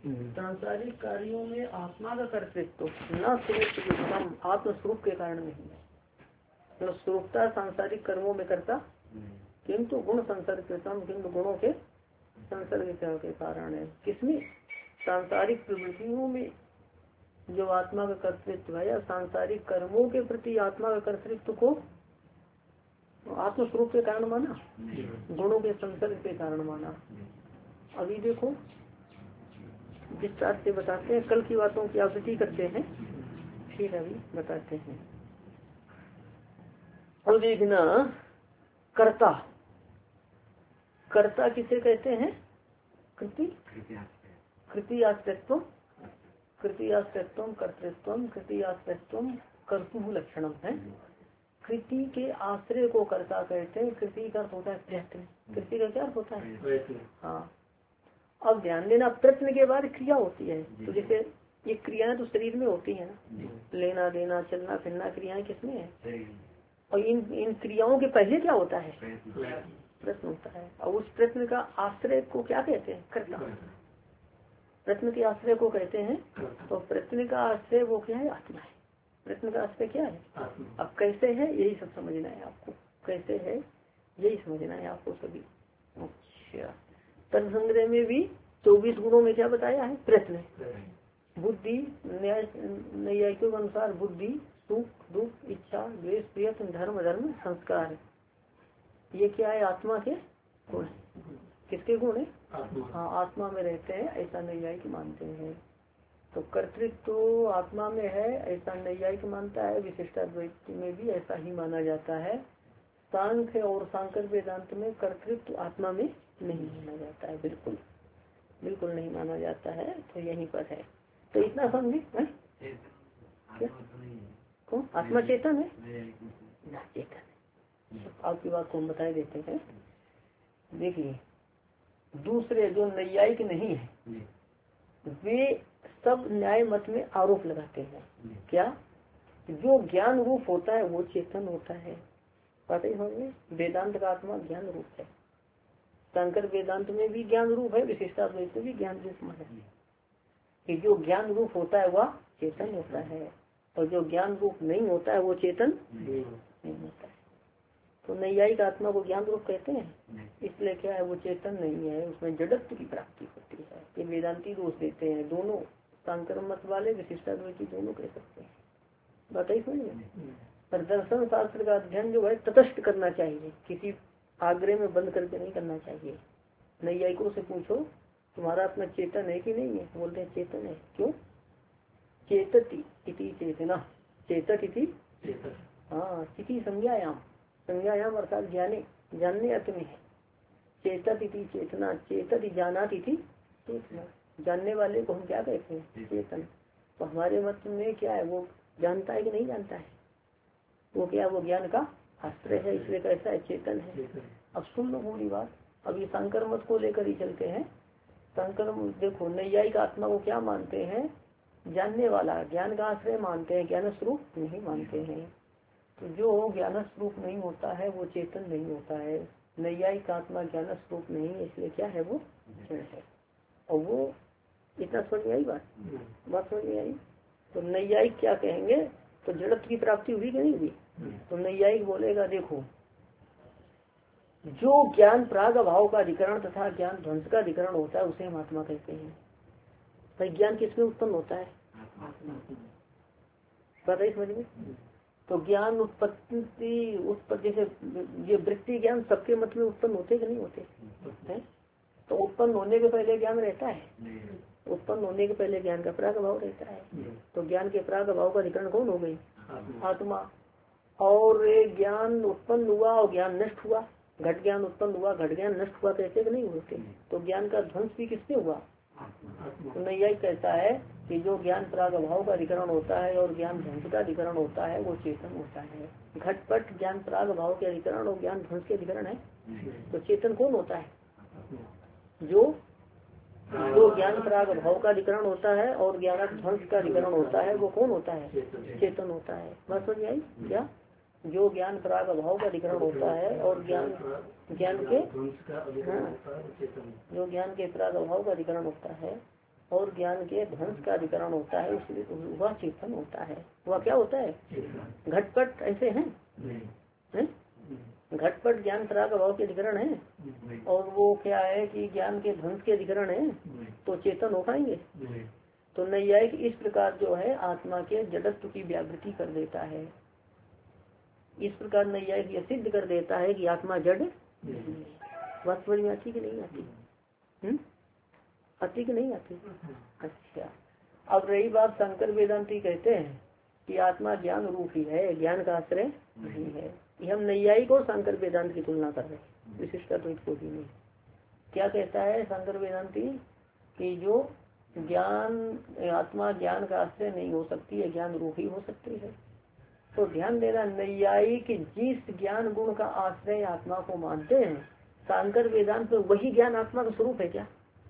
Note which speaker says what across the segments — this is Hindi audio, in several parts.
Speaker 1: सांसारिक कार्यों में आत्मा का कर्तृत्व न स्वरूप आत्मस्वरूप के कारण नहीं है। तो स्वरूपता सांसारिक कर्मों में करता, किंतु गुण संसर्गतम, किंतु गुणों के संसर्ग के कारण है। किसमें? सांसारिक प्रवृत्तियों में जो आत्मा का कर्तृत्व है, या सांसारिक कर्मों के प्रति आत्मा का कर्तृत्व को आत्मस्वरूप के कारण माना, गुणों के संसर्ग के कारण माना। अभी देखो विस्तार से बताते हैं, कल की बातों की आवृत्ति करते हैं, फिर अभी बताते हैं। और देखना, कर्ता, कर्ता किसे कहते हैं? कृति, कृति आश्रयत्व, कृति आश्रयत्व, कर्तृत्व, कृति आश्रयत्व, कर्तु लक्षणम है। कृति के आश्रय को कर्ता कहते हैं। कृति का अर्थ होता है प्रयत्न। कृति का क्या अर्थ होता है? हाँ, अब ध्यान देना, प्रयत्न के बाद क्रिया होती है। तो जैसे ये क्रियाएं तो शरीर में होती है ना, लेना देना चलना फिरना, क्रियाएं किसमें है? और इन क्रियाओं के पहले क्या होता है? प्रश्न होता है। और उस प्रश्न का आश्रय को क्या कहते हैं? कर्ता। प्रश्न के आश्रय को कहते हैं। तो प्रश्न का आश्रय वो क्या है? आत्मा है। प्रश्न का आश्रय क्या है? अब कैसे है यही सब समझना है आपको। कैसे है यही समझना है आपको सभी। अच्छा, तर्क संग्रह में भी 24 गुणों में क्या बताया है? प्रश्न, बुद्धि, न्यायिकों के अनुसार बुद्धि, सुख दुख, इच्छा, द्वेष, प्रयत्न, धर्म धर्म, संस्कार, ये क्या है? आत्मा के गुण। किसके गुण है? हाँ, आत्मा में रहते हैं, ऐसा नैयायिक मानते हैं। तो कर्तृत्व आत्मा में है, ऐसा नैयायिक मानता है। विशिष्टाद्वैत में भी ऐसा ही माना जाता है। सांख्य और सांकर वेदांत में कर्तृत्व आत्मा में नहीं माना जाता है, बिल्कुल बिल्कुल नहीं माना जाता है। तो यहीं पर है। तो इतना समझे है? कौन? आत्मा चेतन है ना? चेतन है। आपकी बात को हम बताए देते हैं। देखिए, दूसरे जो नैयायिक नहीं है, वे सब न्याय मत में आरोप लगाते हैं। क्या? जो ज्ञान रूप होता है वो चेतन होता है। पता ही होंगे, वेदांत का आत्मा ज्ञान रूप है। शंकर वेदांत में भी ज्ञान रूप है, विशिष्टाद्वैत में भी ज्ञान रूप है। कि जो ज्ञान रूप होता है वह चेतन होता है, और जो ज्ञान रूप नहीं होता है वो चेतन नहीं होता है। तो नैयायिक आत्मा को ज्ञान रूप कहते हैं, इसलिए क्या है? वो चेतन नहीं है, उसमें जड़त्व की प्राप्ति होती है। ये वेदांती दोष देते हैं दोनों, शंकर मत वाले विशिष्टाद्वैती दोनों कह सकते हैं। बताइए समझिए। पर दर्शन शास्त्र का अध्ययन जो है तटस्थ करना चाहिए, किसी आग्रह में बंद करके नहीं करना चाहिए। नैयायिकों से पूछो तुम्हारा आत्मा चेतन है कि नहीं है? बोलते हैं चेतन है। क्यों? चेतति इति चेतना, चेतत इति, हाँ, इति संज्ञायाम, संज्ञायाम अर्थात ज्ञाने, जानने अर्थ में है। चेतत इति चेतना, चेतत जानात इति चेतना, जानने वाले को हम क्या कहते हैं? चेतन। तो हमारे मत में क्या है? वो जानता है कि नहीं जानता है? वो क्या? वो ज्ञान का आश्रय है, इसलिए कैसा है? चेतन है। अब सुन लो पूरी बात। अब ये शंकर मत को लेकर ही चलते हैं। शंकर देखो, नैयायिक आत्मा को क्या मानते हैं? जानने वाला, ज्ञान का आश्रय मानते हैं, ज्ञान स्वरूप नहीं मानते हैं। तो जो ज्ञान स्वरूप नहीं होता है वो चेतन नहीं होता है। नैयायिक आत्मा ज्ञान स्वरूप नहीं है, इसलिए क्या है? वो जड़ है। और वो इतना समझ में आई बात समझ में आई। तो नैयायिक क्या कहेंगे? तो जड़त्व की प्राप्ति हुई कि नहीं हुई? तो नैयायिक बोलेगा देखो, जो ज्ञान प्राग अभाव का अधिकरण तथा ज्ञान ध्वंस का अधिकरण होता है उसे हम आत्मा कहते हैं। भाई ज्ञान किसमें उत्पन्न होता है? पता ही समझ में। तो ज्ञान उत्पत्ति जैसे ये वृत्ति ज्ञान सबके मत में उत्पन्न होते कि नहीं होते हैं? तो उत्पन्न होने के पहले ज्ञान रहता है? उत्पन्न होने के पहले ज्ञान का प्राग अभाव रहता है। तो ज्ञान के प्राग अभाव का अधिकरण कौन हो गई? आत्मा। और ज्ञान उत्पन्न हुआ और ज्ञान नष्ट हुआ, घट ज्ञान उत्पन्न हुआ, घट ज्ञान नष्ट हुआ, कहते कि नहीं होते? तो ज्ञान का ध्वंस भी किससे हुआ? तो नैयायिक कहता है कि जो ज्ञान प्राग अभाव का अधिकरण होता है और ज्ञान ध्वंस का अधिकरण होता है वो चेतन होता है। घटपट ज्ञान प्राग अभाव के अधिकरण और ज्ञान ध्वंस के अधिकरण है। तो चेतन कौन होता है? जो ज्ञान प्राग अभाव का अधिकरण होता है और ज्ञान ध्वंस का अधिकरण होता है वो कौन होता है? चेतन होता है। बात समझ आई क्या? जो ज्ञान प्राग अभाव का अधिकरण होता है और ज्ञान के, हाँ, जो ज्ञान के प्राग अभाव का अधिकरण होता है और ज्ञान के ध्वंस का अधिकरण होता है, उसलिए वह चेतन होता है। वह क्या होता है? घटपट ऐसे हैं, घटपट ज्ञान पराग भाव के अधिकरण है, और वो क्या है कि ज्ञान के ध्वंस के अधिकरण है, तो चेतन हो पाएंगे? तो नैयायिक इस प्रकार जो है आत्मा के जड़त्व की व्यावृत्ति कर देता है। इस प्रकार नैयायिक यह सिद्ध कर देता है कि आत्मा जड़ बात समझ में आती कि नहीं आती? आती कि नहीं आती? अच्छा, अब रही बात, शंकर वेदांती कहते हैं कि आत्मा ज्ञान रूप ही है, ज्ञान का आश्रय नहीं है। ये हम नैयायिक और शंकर वेदांत की तुलना कर रहे हैं, विशिष्टता तो इसको भी नहीं। क्या कहता है शंकर वेदांती कि जो ज्ञान आत्मा ज्ञान का आश्रय नहीं हो सकती है, ज्ञान रूप ही हो सकती है। तो ध्यान देना, नैयायिक जिस ज्ञान गुण का आश्रय आत्मा को मानते हैं, शंकर वेदांत में वही ज्ञान आत्मा का स्वरूप है क्या?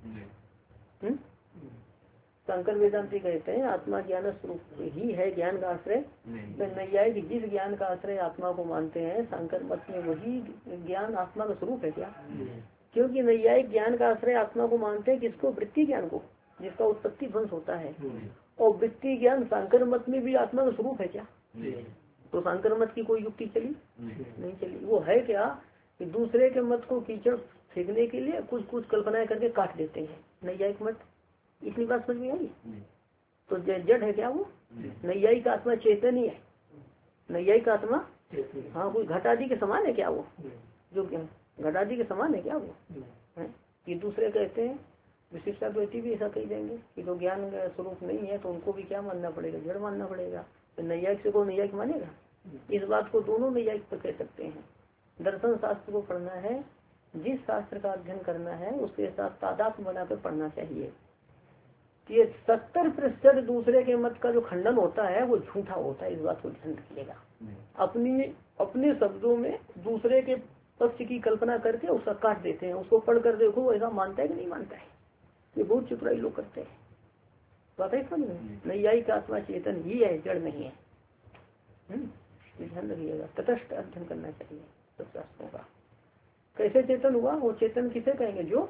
Speaker 1: शंकर वेदांती कहते हैं आत्मा ज्ञान स्वरूप ही है, ज्ञान का आश्रय। तो नैयायिक जिस ज्ञान का आश्रय आत्मा को मानते हैं, शंकर मत में वही ज्ञान आत्मा का स्वरूप है क्या? क्योंकि नैयायिक ज्ञान का आश्रय आत्मा को मानते हैं किसको? वृत्ति ज्ञान को, जिसका उत्पत्ति ध्वंस होता है। और वृत्ति ज्ञान शंकर मत में भी आत्मा का स्वरूप है क्या? तो शंकर मत की कोई युक्ति चली नहीं चली। वो है क्या कि दूसरे के मत को कीचड़ फेंकने के लिए कुछ कुछ कल्पनाएं करके काट देते हैं नैयायिक मत। इतनी बात समझ में आई? तो जड़ है क्या वो? नैयायिक आत्मा चेतन ही है, नैयायिक आत्मा। हाँ, कोई घटादि के समान है क्या वो? जो घटादि के समान है क्या वो? ये दूसरे कहते हैं विशिष्टाद्वैती भी ऐसा कही देंगे कि जो ज्ञान स्वरूप नहीं है तो उनको भी क्या मानना पड़ेगा? जड़ मानना पड़ेगा। तो नैयायिक से को नैयायिक मानेगा? इस बात को दोनों नैयायिक पर कह सकते हैं। दर्शन शास्त्र को पढ़ना है, जिस शास्त्र का अध्ययन करना है उसके साथ तादात्म्य बनाकर पढ़ना चाहिए। ये 70% दूसरे के मत का जो खंडन होता है वो झूठा होता है, इस बात को ध्यान रखिएगा। अपने शब्दों में दूसरे के पक्ष की कल्पना करके उसका काट देते हैं। उसको पढ़ कर देखो ऐसा मानता है कि नहीं मानता है? ये बहुत चतुराई लोग करते हैं। बात है समझ में? नैयायिक आत्मा चेतन ही है, जड़ नहीं है। ध्यान रखिएगा, तटस्थ अध्ययन करना चाहिए सब शास्त्रों का। कैसे चेतन हुआ? वो चेतन किसे कहेंगे? जो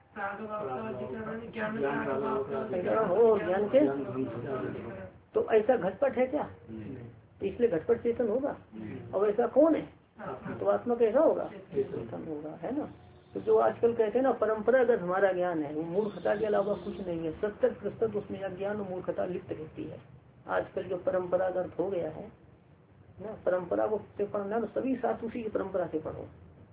Speaker 1: हो ज्ञान के। तो ऐसा घटपट है क्या? इसलिए घटपट चेतन होगा। और ऐसा कौन है? तो आत्मा कैसा होगा? चेतन होगा, है ना। तो जो आजकल कहते हैं ना परंपरागत हमारा ज्ञान है, वो मूर्खता के अलावा कुछ नहीं है। 70% उसमें अज्ञान और मूर्खता लिप्त रहती है। आजकल जो परंपरागत हो गया है ना, परंपरा को से पढ़ना ना, सभी शास्त्र उसी की परंपरा से पढ़ो।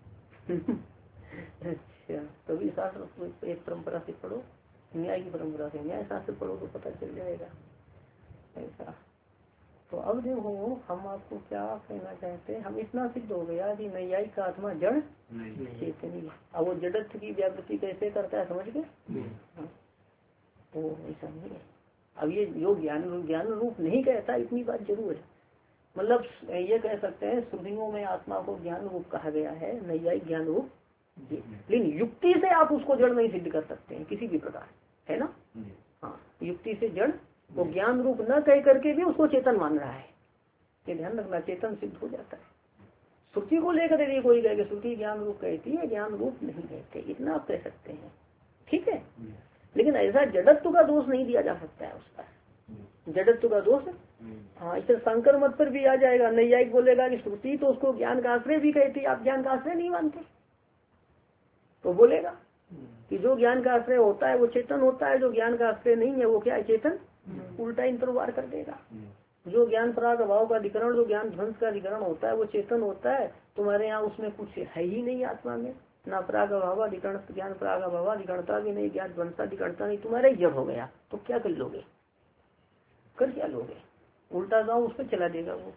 Speaker 1: अच्छा, सभी शास्त्र एक परंपरा से पढ़ो, न्याय की परंपरा से न्याय शास्त्र पढ़ो तो पता चल जाएगा ऐसा। तो अब देखो हम आपको क्या कहना चाहते हैं, हम इतना सिद्ध हो गया कि नैयायिक का आत्मा जड़ चेतनी। अब वो जड़त्व की व्यावृत्ति कैसे करता है समझ गए? तो ऐसा नहीं है। अब ये जो ज्ञान रूप नहीं कहता, इतनी बात जरूर है। मतलब ये कह सकते हैं श्रुतियों में आत्मा को ज्ञान रूप कहा गया है, नैयायिक ज्ञान रूप, लेकिन युक्ति से आप उसको जड़ नहीं सिद्ध कर सकते हैं किसी भी प्रकार, है ना। हाँ, युक्ति से जड़ वो ज्ञान रूप न कह करके भी उसको चेतन मान रहा है, ये ध्यान रखना, चेतन सिद्ध हो जाता है। श्रुति को लेकर यदि कोई कहे श्रुति ज्ञान रूप कहती है, ज्ञान रूप नहीं कहते, इतना आप कह सकते हैं, ठीक है। लेकिन ऐसा जड़त्व का दोष नहीं दिया जा सकता है उसका, जड़त्व का दोष। हाँ, इसे शंकर मत पर भी आ जाएगा। नैयायिक बोलेगा कि श्रुति तो उसको ज्ञान का आश्रय भी कहती है, आप ज्ञान का आश्रय नहीं मानते, तो बोलेगा कि जो ज्ञान का आश्रय होता है वो चेतन होता है, जो ज्ञान का आश्रय नहीं है वो क्या है? चेतन। उल्टा इंतरवार कर देगा। जो ज्ञान पराग भाव का अधिकरण, जो ज्ञान ध्वंस का अधिकरण होता है वो चेतन होता है। तुम्हारे यहाँ उसमें कुछ है ही नहीं आत्मा में, ना पराग भाव अधिकरण, ज्ञान पराग भाव अधिकरणता भी नहीं, ज्ञान ध्वंसाधिकरणता नहीं, तुम्हारा ही जड़ हो गया। तो क्या कर लोगे? कर क्या लोगे? उल्टा गाँव उस पर चला देगा वो,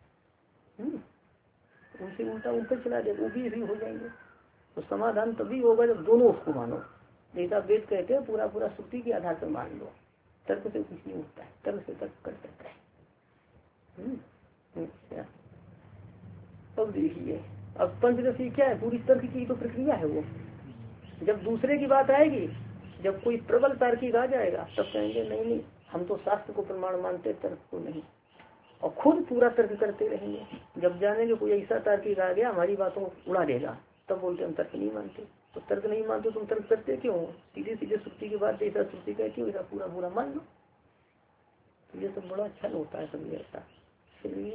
Speaker 1: उनसे उल्टा उन पर चला देगा, वो भी हो जाएंगे। तो समाधान तभी होगा जब दोनों उसको मानो। जैसा वेद कहते हैं पूरा पूरा श्रुति के आधार पर मान लो, तर्क से कुछ नहीं उठता है, तर्क से तर्क कर सकता है। अच्छा, अब देखिए, अब पंचदशी क्या है? पूरी तर्क की तो प्रक्रिया है वो। जब दूसरे की बात आएगी, जब कोई प्रबल तार्किक आ जाएगा तब कहेंगे नहीं नहीं, हम तो शास्त्र को प्रमाण मानते, तर्क को नहीं, और खुद पूरा तर्क करते रहेंगे। जब जानेंगे कोई ऐसा तार्किक आ गया हमारी बातों को उड़ा देगा, तब बोलते हम तर्क नहीं मानते। तो तर्क नहीं मानते तुम तर्क करते क्यों? सीधे सीधे श्रुति के बाद जैसा श्रुति कहती है वैसा पूरा पूरा मान लो। तो ये सब बड़ा अच्छा होता है समझे ऐसा। चलिए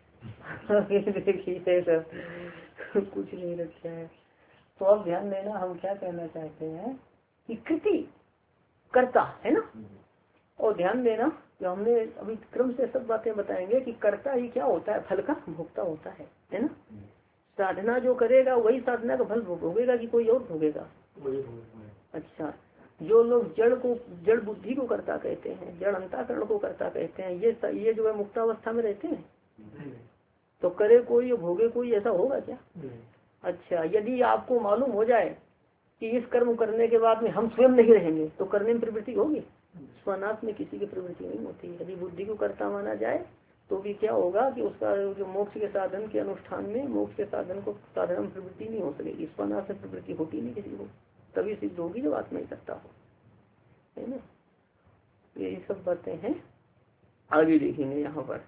Speaker 1: देखिए सब कुछ नहीं रखा है। तो अब ध्यान देना हम क्या कहना चाहते हैं कि कृति कर्ता है ना। और ध्यान देना जो हमने अभी क्रम से सब बातें बताएंगे कि कर्ता ही क्या होता है, फल का भोक्ता होता है ना। साधना जो करेगा वही साधना का फल भोगेगा कि कोई और भोगेगा? अच्छा, जो लोग जड़ बुद्धि को कर्ता कहते हैं, जड़ अंतःकरण को कर्ता कहते हैं, ये जो है मुक्तावस्था में रहते हैं, तो करे कोई भोगे कोई, ऐसा होगा क्या? अच्छा, यदि आपको मालूम हो जाए कि इस कर्म करने के बाद में हम स्वयं नहीं रहेंगे तो करने में प्रवृत्ति होगी? स्वनाथ में किसी की प्रवृत्ति नहीं होती। यदि बुद्धि को कर्ता माना जाए तो भी क्या होगा कि उसका जो मोक्ष के साधन के अनुष्ठान में मोक्ष के साधन को साधन में प्रवृत्ति नहीं हो सकेगी। स्वनाथ से प्रवृत्ति होती नहीं किसी को, तभी सिद्ध होगी जब आत्मा ही करता हो, है ना। यही सब बातें हैं, आगे देखेंगे। यहाँ पर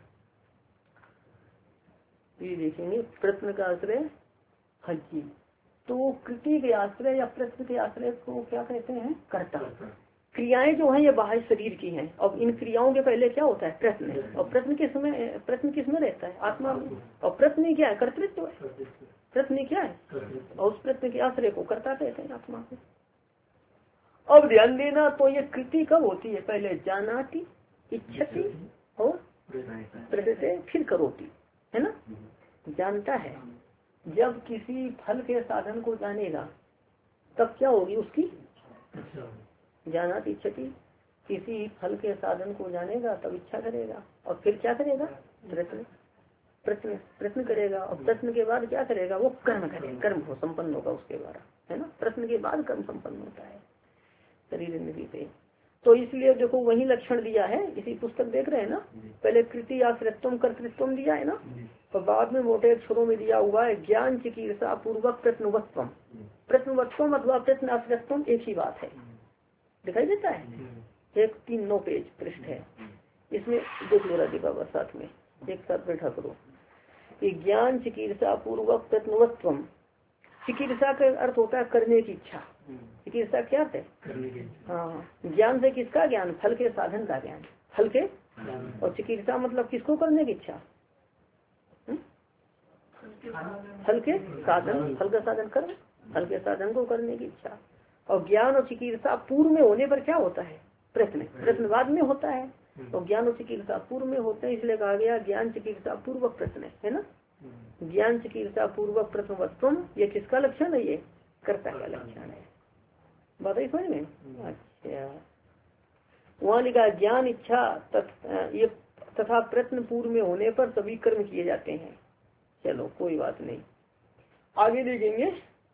Speaker 1: ये देखेंगे प्रश्न का आश्रय। हाँ जी, तो कृति के आश्रय या प्रश्न के आश्रय को क्या कहते हैं? कर्ता। क्रियाएं जो हैं ये बाह्य शरीर की हैं, और इन क्रियाओं के पहले क्या होता है? प्रश्न। और प्रश्न किस में रहता है? आत्मा में। और प्रश्न क्या है? कर्तृत्व है। प्रश्न क्या है? और उस प्रश्न के आश्रय को कर्ता कहते हैं, आत्मा को। अब ध्यान देना, तो ये कृति कब होती है? पहले जानाति, इच्छति और प्रकृति, फिर करोति, है ना। जानता है, जब किसी फल के साधन को जानेगा तब क्या होगी उसकी? जानाति इच्छति, किसी फल के साधन को जानेगा तब इच्छा करेगा, और फिर क्या करेगा? प्रश्न करेगा, और प्रश्न के बाद क्या करेगा? वो कर्म करेगा, कर्म हो संपन्न होगा उसके द्वारा, है ना। प्रश्न के बाद कर्म संपन्न होता है शरीर इंद्रिय पे। तो इसलिए देखो वही लक्षण दिया है, इसी पुस्तक देख रहे हैं ना। पहले कृति आश्रयत्वम कर्तृत्वम दिया है ना, तो बाद में मोटे अक्षरों में दिया हुआ है ज्ञान चिकीर्षा पूर्वक प्रश्नवत्वम। प्रश्नवत्वम अथवा प्रश्न आश्रयत्वम एक ही बात है, दिखाई देता है। 139 पेज पृष्ठ है, इसमें देख लो राजी बाबा साथ में एक साथ बैठा करो। कि ज्ञान चिकीर्षा पूर्वक प्रश्नवत्वम, चिकित्सा का अर्थ होता है करने की इच्छा। चिकित्सा क्या है? हाँ, ज्ञान से किसका ज्ञान? फल के साधन का ज्ञान, फल के। और चिकित्सा मतलब किसको करने की इच्छा? फल के साधन, फल का साधन कर, फल के साधन को करने की इच्छा। और ज्ञान और चिकित्सा पूर्व में होने पर क्या होता है? प्रश्न। प्रश्न बाद में होता है, तो ज्ञान और चिकित्सा पूर्व में होते हैं, इसलिए कहा गया ज्ञान चिकित्सा पूर्वक प्रश्न, है ना। ज्ञान चिकित्सा पूर्वक प्रश्नवत्वम, ये किसका लक्षण है? ये कर्ता का लक्षण है। बताइए समझ में। अच्छा, वहाँ लिखा ज्ञान इच्छा ये तथा प्रश्न पूर्व में होने पर सभी कर्म किए जाते हैं। चलो कोई बात नहीं, आगे देखेंगे।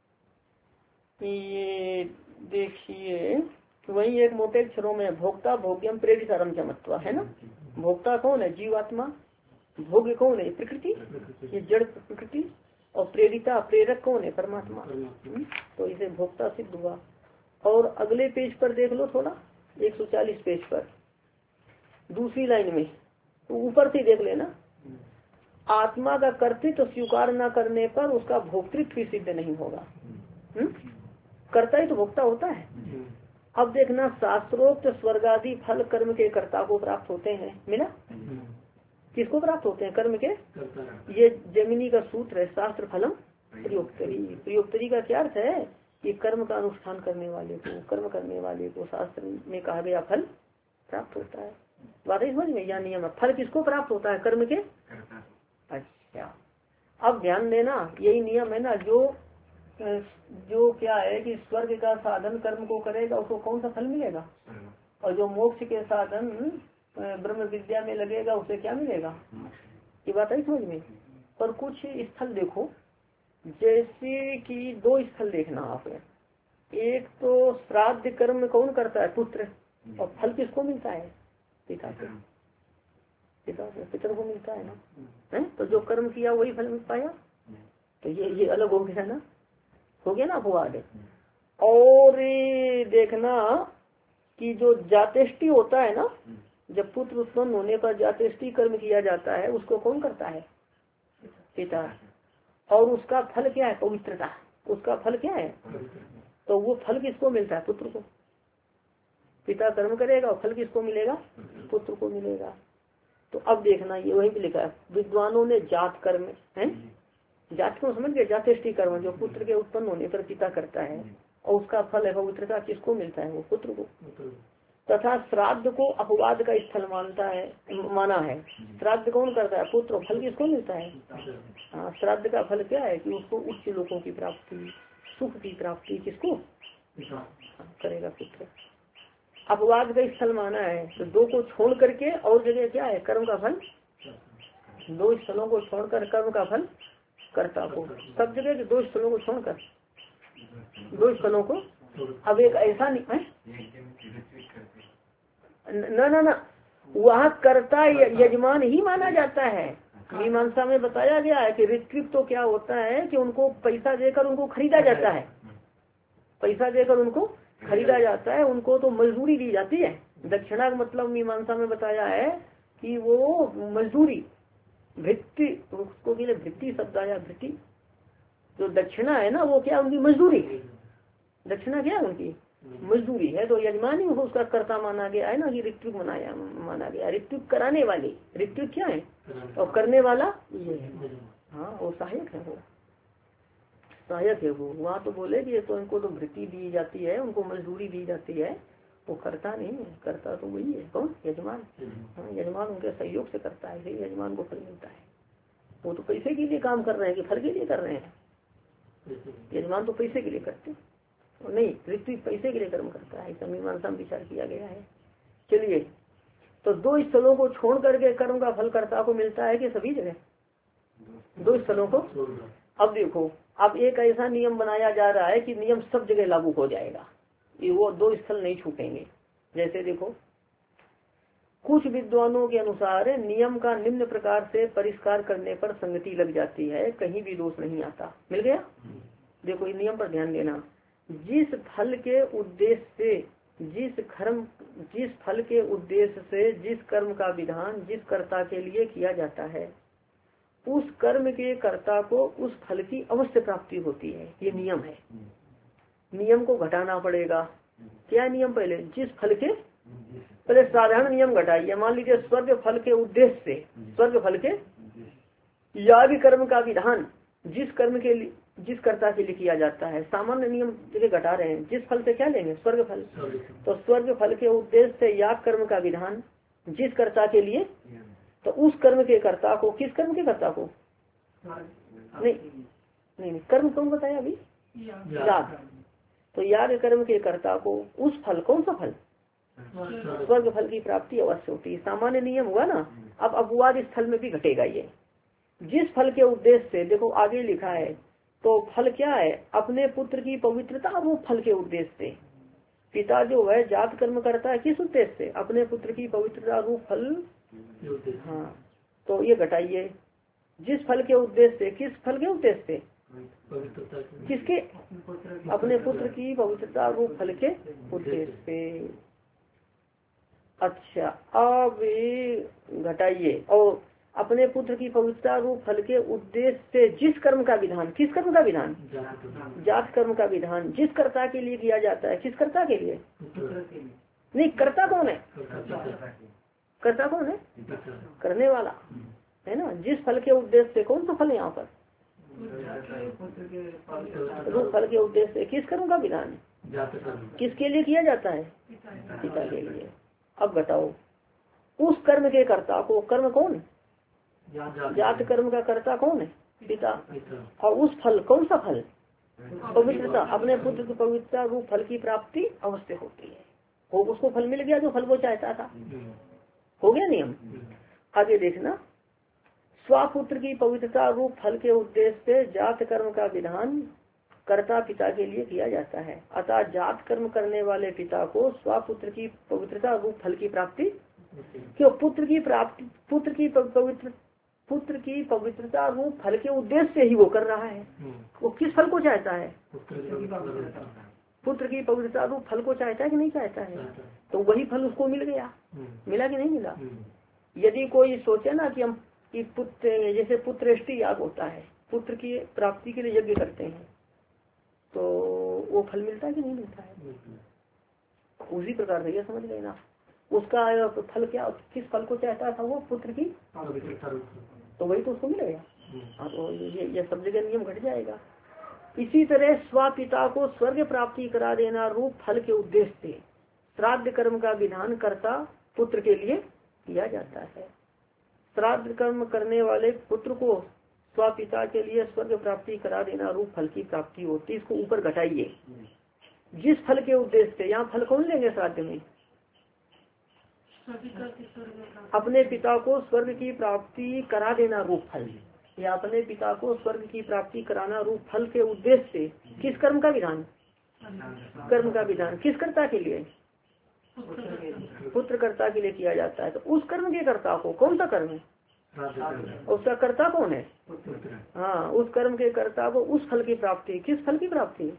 Speaker 1: ये देखिए वही एक मोटे अक्षरों में भोक्ता भोग्यम प्रेरित चमत्वा, है ना। भोक्ता कौन है? जीवात्मा। भोग्य कौन है? प्रकृति, ये जड़ प्रकृति। और प्रेरिता, प्रेरक कौन है? परमात्मा। तो इसे भोक्ता सिद्ध हुआ। और अगले पेज पर देख लो थोड़ा, 140 पेज पर दूसरी लाइन में, तो ऊपर से देख लेना। आत्मा का कर्तृत्व स्वीकार न करने पर उसका भोक्तृत्व सिद्ध नहीं होगा। कर्ता ही तो भोक्ता होता है। अब देखना, शास्त्रोक्त स्वर्गादि फल कर्म के कर्ता को प्राप्त होते हैं। मिला? किसको प्राप्त होते हैं? कर्म के। ये जमिनी का सूत्र है, शास्त्र फलम प्रयोक्तरी। प्रयोक्तरी का क्या अर्थ है? कि कर्म का अनुष्ठान करने वाले को, कर्म करने वाले को शास्त्र में कहा गया फल प्राप्त होता है। बात समझ में? या नियम फल किसको प्राप्त होता है? कर्म के। अच्छा, अब ध्यान देना, यही नियम है ना। जो क्या है कि स्वर्ग का साधन कर्म को करेगा उसको कौन सा फल मिलेगा? और जो मोक्ष के साधन ब्रह्म विद्या में लगेगा उसे क्या मिलेगा? ये बात है समझ में। पर कुछ स्थल देखो, जैसे कि 2 स्थल देखना आप। एक तो श्राद्ध कर्म कौन करता है? पुत्र। और फल किसको मिलता है? पिता को। पितर को मिलता है ना, है? तो जो कर्म किया वही फल मिल पाया। तो ये अलग हो गया ना, हो गया ना अपवाद। और देखना कि जो जातेष्टि होता है ना, जब पुत्र उत्पन्न होने पर जातेष्टि कर्म किया जाता है, उसको कौन करता है? पिता। और उसका फल क्या है? पवित्रता। उसका फल क्या है? तो वो फल किसको मिलता है? पुत्र को। पिता कर्म करेगा और फल किसको मिलेगा? पुत्र को मिलेगा। तो अब देखना ये वहीं पे लिखा है, विद्वानों ने जात कर्म है, जात को समझ गए, जातेष्टि कर्म जो पुत्र के उत्पन्न होने पर पिता करता है और उसका फल है पवित्रता, किसको मिलता है? वो पुत्र को। तथा श्राद्ध को अपवाद का स्थल माना है। श्राद्ध कौन करता है? पुत्र। फल किसको मिलता है? हाँ, श्राद्ध का फल क्या है कि उसको उच्च लोकों की प्राप्ति, सुख की प्राप्ति किसको करेगा? पुत्र। अपवाद का स्थल माना है तो दो को छोड़ करके और जगह क्या है? कर्म का फल। दो स्थलों को छोड़कर कर्म का फल कर्ता को, सब जगह दो स्थलों को छोड़कर, दो स्थलों को। अब एक ऐसा नहीं है ना, वहाँ कर्ता यजमान ही माना जाता है। मीमांसा में बताया गया है कि ऋत्विक तो क्या होता है कि उनको पैसा देकर उनको खरीदा जाता है, पैसा देकर उनको खरीदा जाता है, उनको तो मजदूरी दी जाती है। दक्षिणा का मतलब मीमांसा में बताया है कि वो मजदूरी, भृत्ति, उसको भी भृत्ति शब्द आया, भृत्ति जो दक्षिणा है ना वो क्या? उनकी मजदूरी। दक्षिणा क्या है? उनकी मजदूरी है। तो यजमान ही उसका कर्ता माना गया है ना, कि ऋत्विक माना गया। ऋत्विक कराने वाले, ऋत्विक क्या है और करने वाला ये है। हाँ, वो सहायक है, वो सहायक है। वो वहाँ तो बोले कि तो इनको तो भृत्ति दी जाती है, उनको मजदूरी दी जाती है, वो करता नहीं है। करता तो वही है, कौन? यजमान। हाँ, यजमान उनके सहयोग से करता है, इसलिए यजमान को फल मिलता है। वो तो पैसे के लिए काम कर रहे हैं कि फल के लिए कर रहे हैं? यजमान तो पैसे के लिए करते हैं, नहीं, ऋत्विक पैसे के लिए कर्म करता है। ऐसा मीमांसा में विचार किया गया है। चलिए, तो दो स्थलों को छोड़ करके कर्म का फल कर्ता को मिलता है कि सभी जगह? दो स्थलों को। अब देखो, अब एक ऐसा नियम बनाया जा रहा है कि नियम सब जगह लागू हो जाएगा, ये वो दो स्थल नहीं छूटेंगे। जैसे देखो, कुछ विद्वानों के अनुसार नियम का निम्न प्रकार से परिष्कार करने पर संगति लग जाती है, कहीं भी दोष नहीं आता। मिल गया? देखो, इस नियम पर ध्यान देना। जिस फल के उद्देश्य से जिस फल के उद्देश्य से जिस कर्म का विधान जिस कर्ता के लिए किया जाता है, उस कर्म के कर्ता को उस फल की अवश्य प्राप्ति होती है। ये नियम है। नियम को घटाना पड़ेगा। क्या नियम? पहले जिस फल के, पहले साधारण नियम घटाइए। मान लीजिए स्वर्ग फल के उद्देश्य से, स्वर्ग फल के याग कर्म का विधान जिस कर्म के लिए जिस कर्ता के लिए किया जाता है, सामान्य नियम जगह घटा रहे हैं। जिस फल से क्या लेंगे? स्वर्ग फल। तो स्वर्ग फल के उद्देश्य से याग कर्म का विधान जिस कर्ता के लिए, तो उस कर्म के कर्ता को, किस कर्म के कर्ता को? नहीं, कर्म कौन बताया अभी? याग। तो याग कर्म के कर्ता को उस फल, कौन सा फल? स्वर्ग फल की प्राप्ति अवश्य होती है। सामान्य नियम हुआ ना। अब अपवाद स्थल में भी घटेगा ये। जिस फल के उद्देश्य से, देखो आगे लिखा है, तो फल क्या है? अपने पुत्र की पवित्रता, वो फल के उद्देश्य से। पिता जो है जात कर्म करता है किस उद्देश्य से? अपने पुत्र की पवित्रता रूप फल। हाँ, तो ये घटाइए। जिस फल के उद्देश्य से, किस फल के उद्देश्य से? किसके? अपने पुत्र की पवित्रता रूप फल के उद्देश्य से। अच्छा, अब घटाइए। और अपने पुत्र की पवित्रता रूप फल के उद्देश्य से जिस कर्म का विधान, किस कर्म का विधान? जात कर्म का विधान जिस कर्ता के लिए किया जाता है। किस कर्ता के लिए? नहीं, कर्ता कौन है? कर्ता कौन है? करने वाला है ना। जिस फल के उद्देश्य से, कौन सा फल यहाँ पर? रूप फल के उद्देश्य से किस कर्म का विधान किसके लिए किया जाता है? पिता के लिए। अब बताओ, उस कर्म के कर्ता को, कर्म कौन? जात कर्म का कर्ता कौन है? पिता। और उस फल, कौन सा फल? पवित्रता। अपने पुत्र की पवित्रता रूप फल की प्राप्ति अवश्य होती है। वो उसको फल मिल गया जो फल वो चाहता था। हो गया नियम। आगे देखना, स्वपुत्र की पवित्रता रूप फल के उद्देश्य से जात कर्म का विधान कर्ता पिता के लिए किया जाता है। अतः जात कर्म करने वाले पिता को स्वपुत्र की पवित्रता रूप फल की प्राप्ति, क्यों? पुत्र की पवित्रता रूप फल के उद्देश्य से ही वो कर रहा है। वो किस फल को चाहता है? पुत्र की पवित्रता रूप फल को चाहता है कि नहीं चाहता है? तो वही फल उसको मिल गया। मिला कि नहीं मिला? यदि कोई सोचे ना कि हम कि पुत्र, जैसे पुत्रेष्टि याग होता है, पुत्र की प्राप्ति के लिए यज्ञ करते हैं, तो वो फल मिलता है कि नहीं मिलता है? उसी प्रकार से ये समझ गए ना, उसका फल क्या, किस फल को चाहता था वो, पुत्र की, तो वही तो उसको मिलेगा। हाँ, तो ये सब जगह नियम घट जाएगा। इसी तरह स्वपिता को स्वर्ग प्राप्ति करा देना रूप फल के उद्देश्य से श्राद्ध कर्म का विधान करता पुत्र के लिए किया जाता है। श्राद्ध कर्म करने वाले पुत्र को स्वपिता के लिए स्वर्ग प्राप्ति करा देना रूप फल की प्राप्ति होती है। इसको ऊपर घटाइए, जिस फल के उद्देश्य से, यहाँ फल कौन लेंगे श्राद्ध में? अपने पिता को स्वर्ग की प्राप्ति करा देना रूप फल, या अपने पिता को स्वर्ग की प्राप्ति कराना रूप फल के उद्देश्य से किस कर्म का विधान? कर्म का विधान किस कर्ता के लिए? पुत्र कर्ता के लिए किया जाता है। तो उस कर्म के कर्ता को, कौन सा कर्म है उसका कर्ता कौन है? हाँ, उस कर्म के कर्ता को उस फल की प्राप्ति, किस फल की प्राप्ति?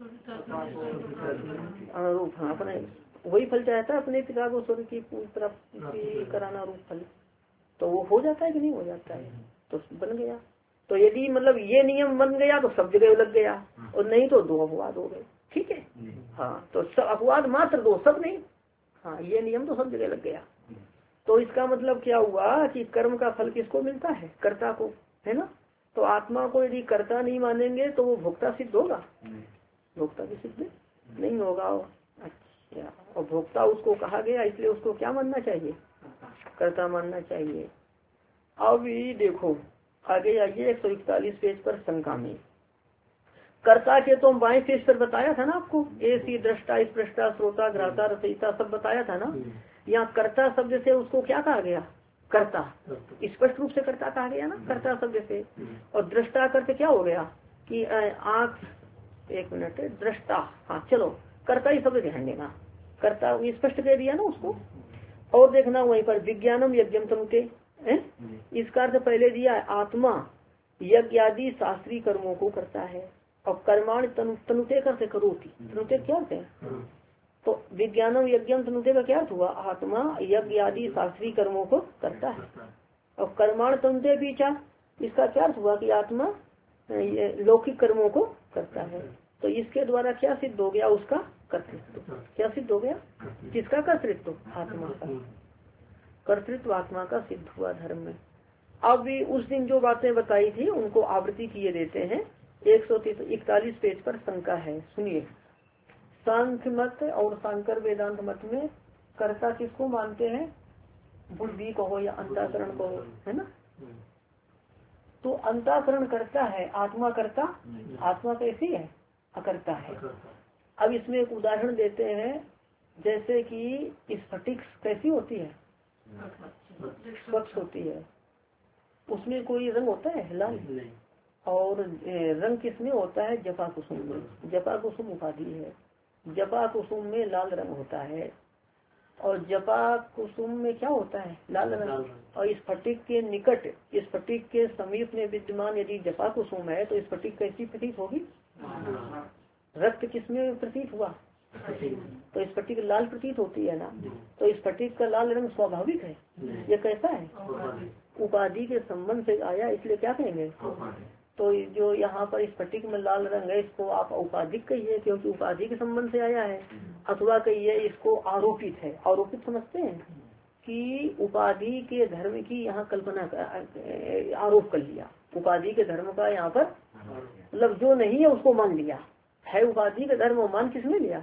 Speaker 1: रूप, हाँ, अपने वही फल चाहता है, अपने पिता को स्वर्ग की प्राप्ति कराना रूप फल। तो वो हो जाता है कि नहीं हो जाता है? तो बन गया। तो यदि मतलब ये नियम बन गया तो सब जगह लग गया, और नहीं तो दो अपवाद हो गए। ठीक है, हाँ, तो सब अपवाद मात्र दो, सब नहीं। हाँ, ये नियम तो सब जगह लग गया। तो इसका मतलब क्या हुआ कि कर्म का फल किसको मिलता है? कर्ता को, है ना। तो आत्मा को यदि कर्ता नहीं मानेंगे तो वो भोक्ता सिद्ध होगा? भोक्ता भी सिद्ध नहीं होगा। अच्छा, और भोक्ता उसको कहा गया, इसलिए उसको क्या मानना चाहिए? कर्ता मानना चाहिए। अब ये देखो आगे आइए 141 पेज पर शंका में। कर्ता के तो 22 पेज पर बताया था ना आपको, ऐसी दृष्टा, स्पृष्टा, श्रोता, घ्राता, रचयिता सब बताया था ना। यहाँ कर्ता शब्द से उसको क्या कहा गया? कर्ता, स्पष्ट रूप से कर्ता कहा गया ना कर्ता शब्द से। और दृष्टा करके क्या हो गया कि आँख, एक मिनट, दृष्टा, हाँ चलो कर्ता ही शब्द ध्यान देना, कर्ता स्पष्ट कह दिया ना उसको। और देखना वहीं पर विज्ञानम यज्ञम तनुते, इसका अर्थ पहले दिया आत्मा यज्ञ आदि शास्त्रीय कर्मों को करता है। और कर्माण तनुते करते करोति, तनुते क्या होते हैं? तो विज्ञानम यज्ञम तनुते का क्या अर्थ हुआ? आत्मा यज्ञ आदि शास्त्रीय कर्मों को करता है। और कर्माण तनुते पीछा, इसका क्या अर्थ हुआ कि आत्मा लौकिक कर्मों को करता है। तो इसके द्वारा क्या सिद्ध हो गया? उसका कर्तृत्व। क्या सिद्ध हो गया? किसका कर्तृत्व? आत्मा का कर्तृत्व, आत्मा का सिद्ध हुआ धर्म में। अब भी उस दिन जो बातें बताई थी उनको आवृत्ति किए देते हैं। 141 पेज पर शंका है, सुनिए। सांख्य मत और शांकर वेदांत मत में कर्ता किसको मानते हैं? बुद्धि को हो या अंतःकरण को हो, है ना। तो अंतःकरण करता है, आत्मा करता? आत्मा कैसी है? अकर्ता है। अब इसमें एक उदाहरण देते हैं, जैसे कि स्फटिक कैसी होती है? स्वच्छ होती है, उसमें कोई रंग होता है लाल? और रंग किसमें होता है? जपा कुसुम में। जपा कुसुम उपाधि है, जपा कुसुम में लाल रंग होता है। और जपा कुसुम में क्या होता है? लाल रंग। और स्फटिक के निकट, स्फटिक के समीप में विद्यमान यदि जपा कुसुम है तो स्फटिक कैसी प्रतीत होगी? रक्त किसमें प्रतीत हुआ? तो स्फटिक लाल प्रतीत होती है ना। तो स्फटिक का लाल रंग स्वाभाविक है। ये कैसा है? उपाधि के संबंध से आया, इसलिए क्या कहेंगे? तो जो यहाँ पर स्फटिक में लाल रंग है इसको आप औपाधिक कहिए, क्योंकि उपाधि के संबंध से आया है। अथवा कहिए इसको आरोपित है। आरोपित समझते हैं कि उपाधि के धर्म की यहाँ कल्पना आरोप कर लिया, उपाधि के धर्म का यहाँ पर मतलब जो नहीं है उसको मान लिया है। उपाधि का धर्म मान किसने लिया?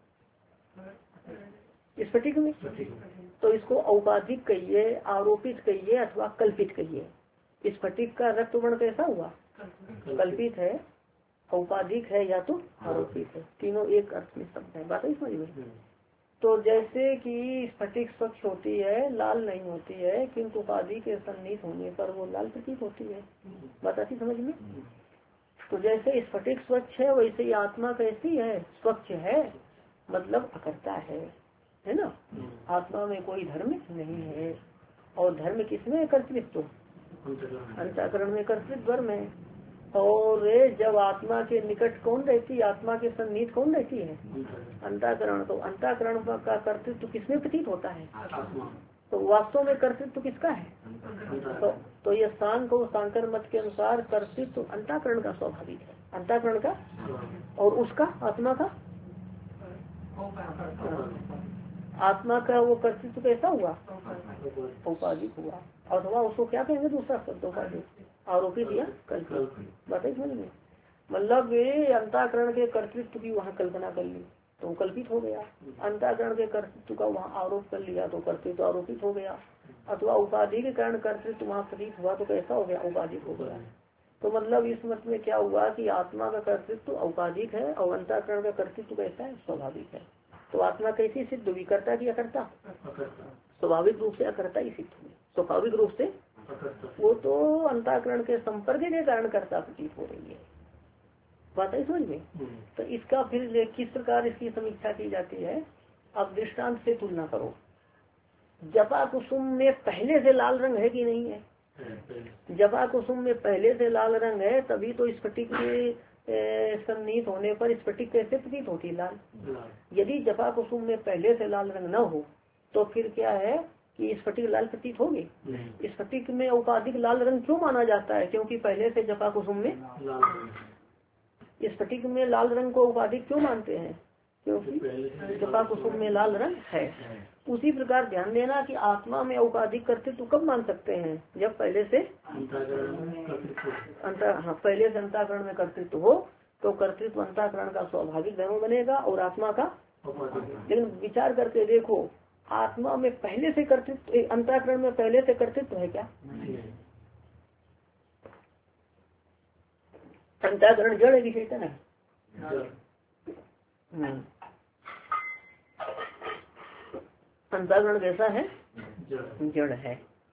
Speaker 1: स्फटिक में। तो इसको औपाधिक कहिए, आरोपित कहिए, अथवा कल्पित कहिए। स्फटिक का रक्त वर्ण कैसा हुआ? कल्पित है, औपाधिक है या तो आरोपित है। तीनों एक अर्थ में शब्द है। बात है समझ में? तो जैसे कि स्फटिक स्वच्छ होती है, लाल नहीं होती है, किंतु उपाधि के सन्निहित होने पर वो लाल प्रतीत होती है। बात आती समझ में? तो जैसे स्फटिक स्वच्छ है वैसे ही आत्मा कैसी है? स्वच्छ है, मतलब अकर्ता है ना। आत्मा में कोई धर्म नहीं है। और धर्म किसमें? कर्तृत्व, अंतःकरण में कर्तृत्व धर्म है। और जब आत्मा के निकट कौन रहती है? आत्मा के सन्निहित कौन रहती है? अंतःकरण। तो अंतःकरण का कर्तृत्व किसमें प्रतीत होता है? तो वास्तव में कर्तृत्व किसका है? तो ये सांख्य और शांकर मत के अनुसार कर्तृत्व अंतःकरण का स्वाभाविक है। अंतःकरण का, और उसका आत्मा का, आत्मा का वो कर्तृत्व कैसा हुआ, औपाधिक हुआ। अथवा उसको क्या कहेंगे दूसरा शब्द, औपाधिक, आरोपित या कल्पित। बताइए समझ में, मतलब ये अंतःकरण के कर्तृत्व की वहाँ कल्पना कर ली तो कल्पित हो गया, अंतःकरण के कर्तृत्व का वहाँ आरोप कर लिया तो कर्तृत्व आरोपित हो गया, अथवा उपाधि के कारण कर्तृत्व वहाँ प्रतीत हुआ तो कैसा हो गया, उपाधिक हो गया। तो मतलब इस मत में क्या हुआ कि आत्मा का कर्तृत्व औपाधिक है और अंतःकरण का कर्तृत्व कैसा है, स्वाभाविक है। तो आत्मा कैसी सिद्ध हुई, कर्ता की अकर्ता, स्वाभाविक रूप से अकर्ता ही सिद्ध हुई, स्वाभाविक रूप से। वो तो अंतःकरण के संपर्क के कारण कर्ता प्रतीत हो रही है, बात है समझ में। तो इसका फिर किस प्रकार इसकी समीक्षा की जाती है, अब दृष्टांत से तुलना करो। जपा कुसुम में पहले से लाल रंग है कि नहीं है, जपा कुसुम में पहले से लाल रंग है, तभी तो स्फटिक के सन्निहित होने पर स्फटिक कैसे प्रतीत होती लाल। यदि जपा कुसुम में पहले से लाल रंग न हो तो फिर क्या है कि स्फटिक लाल प्रतीत होगी। स्फटिक में औपाधिक लाल रंग क्यों माना जाता है, क्योंकि पहले से जपा कुसुम में, स्फटिक में लाल रंग को औपाधिक क्यों मानते हैं, क्योंकि जपा कुसुम में लाल रंग है। उसी प्रकार ध्यान देना कि आत्मा में औपाधिक कर्तृत्व कब मान सकते हैं, जब पहले से पहले से अंतःकरण में कर्तृत्व हो तो कर्तृत्व अंतःकरण का स्वाभाविक धर्म बनेगा और आत्मा का। लेकिन विचार करके देखो, आत्मा में पहले से कर्तृत्व, अंतःकरण में पहले से कर्तृत्व है क्या, अंतःकरण जड़ है कि चेतन है, अंतःकरण कैसा है, जड़ है।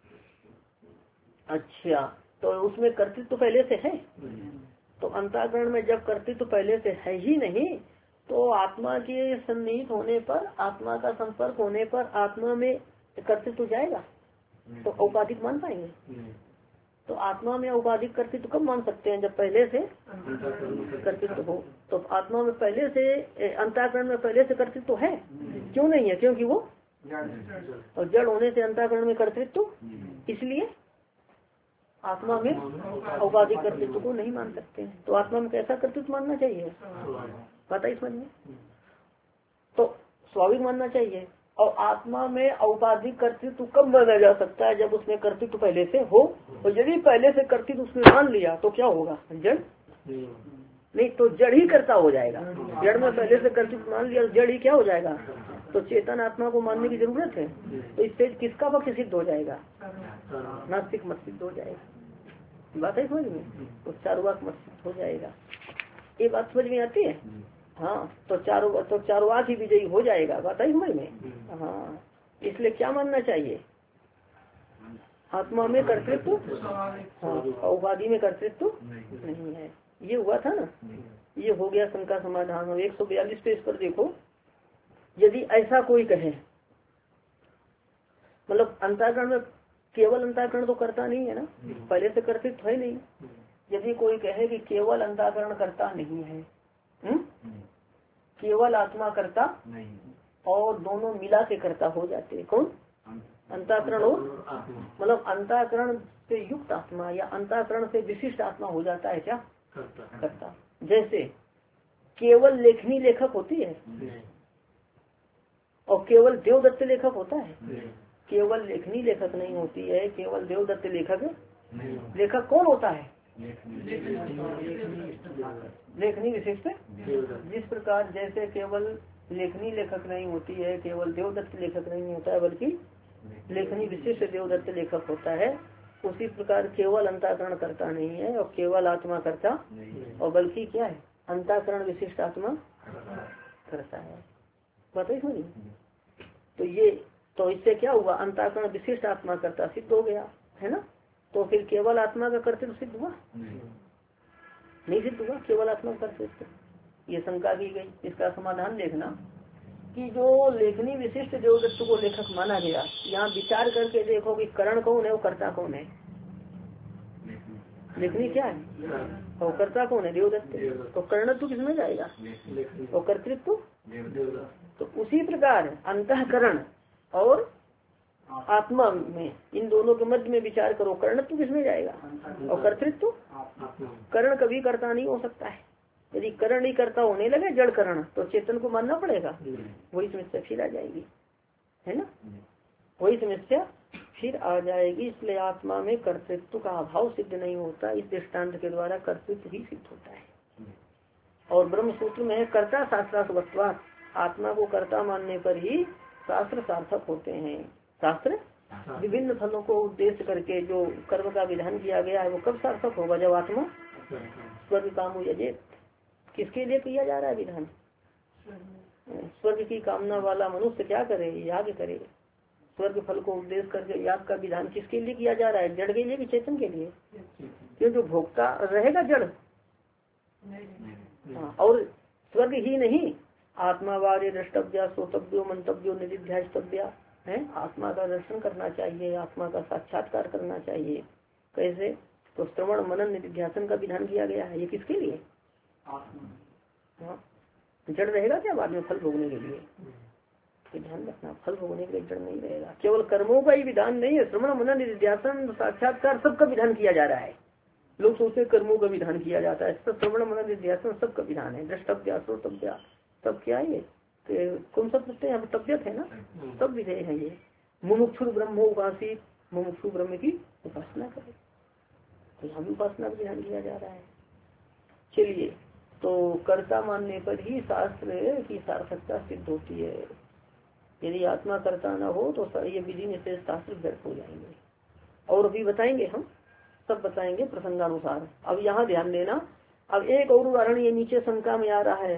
Speaker 1: अच्छा, तो उसमें कर्तृत्व पहले से है, तो अंतःकरण में जब कर्तृत्व पहले से है ही नहीं तो आत्मा के सन्निहित होने पर, आत्मा का संपर्क होने पर आत्मा में कर्तृत्व जाएगा तो औपाधिक मान पाएंगे। तो आत्मा में औपाधिक कर्तृत्व कब मान सकते हैं, जब पहले से कर्तृत्व हो। तो आत्मा में पहले से, अंतःकरण में पहले से कर्तृत्व है, क्यों नहीं है, क्योंकि वो और जड़ होने से अंतःकरण में कर्तृत्व, इसलिए आत्मा में औपाधिक कर्तृत्व को नहीं मान सकते हैं। तो आत्मा में कैसा कर्तृत्व मानना चाहिए, पता ही समझ में, तो स्वाभाविक मानना चाहिए। और आत्मा में औपाधिक कर्तृत्व कब माना जा सकता है, जब उसमें कर्तृत्व पहले से हो। और यदि पहले से कर्तृत्व उसमें मान लिया तो क्या होगा, जड़ नहीं तो जड़ ही कर्ता हो जाएगा। जड़ में पहले से कर्तृत्व मान लिया, जड़ ही क्या हो जाएगा। तो चेतन आत्मा को मानने की जरूरत है। तो इससे किसका पक्ष सिद्ध हो जाएगा, नास्तिक मत सिद्ध हो जाएगा, बात है समझ में। तो चारुवाक मत सिद्ध हो जाएगा, ये बात समझ में आती है। हाँ, तो चारुवाक ही विजयी हो जाएगा, बात है समझ में। हाँ, इसलिए क्या मानना चाहिए, आत्मा में कर्तृत्व, हाँ, उपाधि में कर्तृत्व नहीं है। ये हुआ था ना, ये हो गया शंका समाधान। 142 पेज पर देखो, यदि ऐसा कोई कहे, मतलब अंतःकरण में केवल अंतःकरण तो करता नहीं है ना, पहले से कर्तृत्व है नहीं। यदि कोई कहे कि केवल अंतःकरण करता नहीं है, केवल आत्मा करता और दोनों मिला के करता हो जाते, कौन, अंतःकरण और मतलब अंतःकरण से युक्त आत्मा या अंतःकरण से विशिष्ट आत्मा हो जाता है क्या, करता। जैसे केवल लेखनी लेखक होती है और केवल देवदत्त लेखक होता है, केवल लेखनी लेखक नहीं होती है, केवल देवदत्त लेखक। लेखक कौन होता है, लेखनी विशिष्ट। जिस प्रकार जैसे केवल लेखनी लेखक नहीं होती है, केवल देवदत्त लेखक नहीं होता है, बल्कि लेखनी विशिष्ट देवदत्त लेखक होता है, उसी प्रकार केवल अंतःकरण करता नहीं है और केवल आत्मा करता, और बल्कि क्या है, अंतःकरण विशिष्ट आत्मा करता है, बताइए समझ। तो ये, तो इससे क्या हुआ, अंतःकरण विशिष्ट आत्मा करता सिद्ध हो गया है ना। तो फिर केवल आत्मा का कर्तव्य सिद्ध हुआ, नहीं सिद्ध हुआ, केवल आत्मा का कर्तव्य। ये शंका की गई, इसका समाधान देखना कि जो लेखनी विशिष्ट देवदत्त को लेखक माना गया, यहाँ विचार करके देखो कि करण कौन है और कर्ता कौन है। लेखनी क्या है और कर्ता कौन है, देवदत्त। तो कर्णत्व किसमें जाएगा और कर्तृत्व। तो उसी प्रकार अंतःकरण और आत्मा में, इन दोनों के मध्य में विचार करो। कर्णत्व किसमें जाएगा और कर्तृत्व? कर्ण कभी कर्ता नहीं हो सकता है। यदि कर्ण नहीं कर्ता होने लगे जड़ कर्ण, तो चेतन को मानना पड़ेगा। वही समस्या फिर आ जाएगी, है ना, वही समस्या फिर आ जाएगी। इसलिए आत्मा में कर्तृत्व का अभाव सिद्ध नहीं होता, इस दृष्टांत के द्वारा कर्तृत्व ही सिद्ध होता है। और ब्रह्म सूत्र में है कर्ता शास्त्रार्थवत्वात्, आत्मा को कर्ता मानने पर ही शास्त्र सार्थक होते हैं। शास्त्र विभिन्न फलों को उद्देश्य करके जो कर्म का विधान किया गया है वो कब सार्थक होगा? जब आत्मा स्वर्ग कामो यजेत। किसके लिए किया जा रहा है विधान? स्वर्ग की कामना वाला मनुष्य क्या करे? याग करे। स्वर्ग फल को उपदेश करके याग का विधान किसके लिए किया जा रहा है? जड़ के लिए कि चेतन के लिए? क्यों जो भोक्ता रहेगा जड़। और स्वर्ग ही नहीं, आत्मा वार्य द्रष्टव्या श्रोतव्यो मंतव्यो निधिध्यास्तव्या है। आत्मा का दर्शन करना चाहिए, आत्मा का साक्षात्कार करना चाहिए। कैसे? तो श्रवण मनन निधिध्यासन का विधान किया गया है। ये किसके लिए? हाँ, जड़ रहेगा क्या बाद में फल भोगने के लिए? ध्यान रखना, फल भोगने के लिए जड़ नहीं रहेगा। केवल कर्मों का ही विधान नहीं है, श्रवण मनन निधिध्यासन साक्षात्कार सबका विधान किया जा रहा है। लोग सोचते कर्मों का विधान किया जाता है, सब श्रवण मनन निधिध्यासन सबका विधान है। द्रष्टव्या श्रोतव्या सब क्या है? ये कौन सा प्रत्यय है? तबियत है ना, सब विधेय है ये। मुमुक्षु ब्रह्म उपासित, मुमुक्षु ब्रह्म की उपासना करे, तो यहाँ भी उपासना का विधान किया जा रहा है। चलिए, तो कर्ता मानने पर ही शास्त्र की सार्थकता सिद्ध होती है। यदि आत्मा कर्ता न हो तो ये विधि निषेध शास्त्र व्यर्थ हो जाएंगे। और अभी बताएंगे, हम सब बताएंगे प्रसंगानुसार। अब यहाँ ध्यान देना। अब एक और उदाहरण ये नीचे शंका में आ रहा है।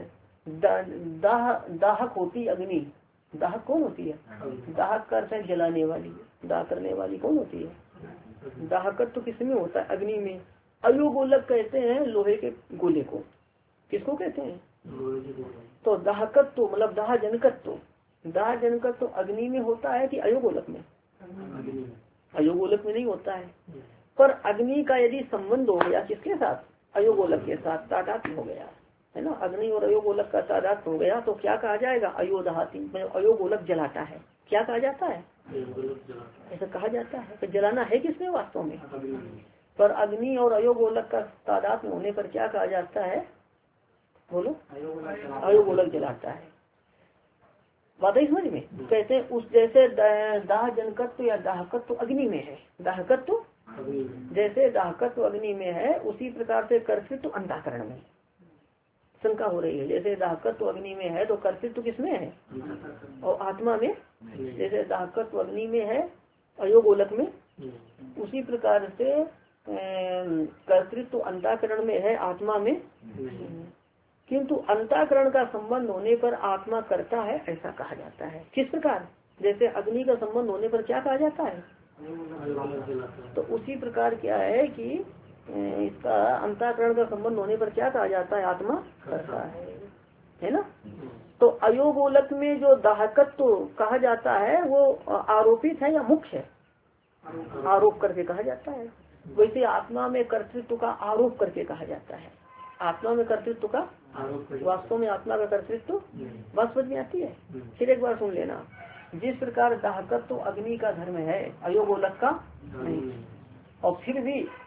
Speaker 1: दाहक होती अग्नि। दाहक कौन होती है? दाहक का अर्थ है जलाने वाली, दाह करने वाली कौन होती है? दाहकत्व तो किसमें होता है? अग्नि में। अयोगोलक कहते हैं लोहे के गोले को। किसको कहते हैं? तो दाहकत्व मतलब दाह जनकत्व, दाह जनकत्व अग्नि में होता है कि अयोगोलक में? अयोगोलक में नहीं होता है। पर अग्नि का यदि संबंध हो गया किसके साथ? अयोगोलक के साथ, तादात्म्य हो गया है ना। अग्नि और अयोगोलक का तादात्म्य हो गया तो क्या कहा जाएगा? अयोदहाती, अयोगोलक जलाता है। क्या कहा जाता है? ऐसा कहा जाता है। तो जलाना है किसमें वास्तव में? पर अग्नि और अयोगोलक का तादात्म्य होने पर क्या कहा जाता है? बोलो। अयोगोलक जलाता है। बात है समझ में? कहते हैं उस जैसे दाह जनकत्व या दाहकत्व अग्नि में है, दाहकत्व जैसे दाहकत्व अग्नि में है उसी प्रकार से कर्तृत्व अंतःकरण में। शंका हो रही है, जैसे दाहकत्व अग्नि में है तो कर्तृत्व किसमें है? और आत्मा में। जैसे दाहकत्व अग्नि में है अयोगोलक में, उसी प्रकार से कर्तृत्व अंतःकरण में है, आत्मा में। किंतु अंतःकरण का संबंध होने पर आत्मा करता है ऐसा कहा जाता है। किस प्रकार? जैसे अग्नि का संबंध होने पर क्या कहा जाता है? तो उसी प्रकार क्या है कि इसका अंतःकरण का संबंध होने पर क्या कहा जाता है? आत्मा करता है ना। तो अयोगोलक में जो दाहकत्व कहा जाता है वो आरोपित है या मुख्य है? आरोप करके कहा जाता है। वैसे आत्मा में कर्तृत्व का आरोप करके कहा जाता है। आत्मा में कर्तृत्व का वास्तव में आत्मा का कर्तृत्व बात समझ में आती है? फिर एक बार सुन लेना। जिस प्रकार दाहकत्व तो अग्नि का धर्म है, अयोगोलक का नहीं। और फिर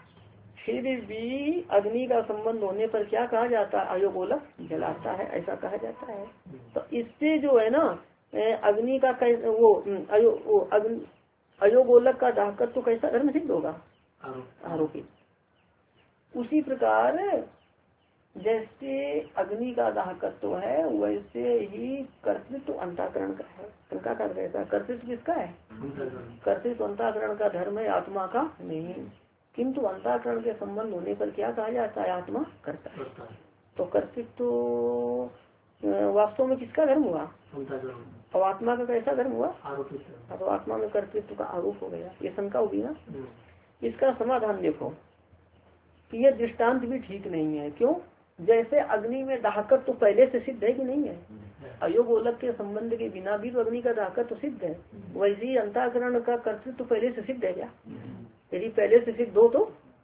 Speaker 1: भी अग्नि का संबंध होने पर क्या कहा जाता है? अयोगोलक जलाता है ऐसा कहा जाता है। तो इससे जो है ना अग्नि का वो अयोगोलक का दाहकत्व तो कैसा धर्म सिद्ध होगा? आरोपित। उसी प्रकार जैसे अग्नि का दाहकत्व है वैसे ही कर्तृत्व अंतःकरण का है। शंका कर रहता कर्तृत्व किसका है? कर्तृत्व अंतःकरण का धर्म है, आत्मा का नहीं। किंतु अंतःकरण के संबंध होने पर क्या कहा जाता है? आत्मा करता है। तो कर्तृत्व वास्तव में किसका धर्म हुआ? और आत्मा का कैसा धर्म हुआ? तो आत्मा में कर्तृत्व का आरोप हो गया। ये शंका होगी ना। इसका समाधान देखो कि यह दृष्टांत भी ठीक नहीं है। क्यों? जैसे अग्नि में दाहकत्व तो पहले से सिद्ध है कि नहीं है? अयोगोलक के संबंध के बिना भी तो अग्नि का दाहकत्व तो सिद्ध है। वैसे ही अंतःकरण का कर्तृत्व तो पहले से सिद्ध है क्या? यदि पहले से सिद्ध हो तो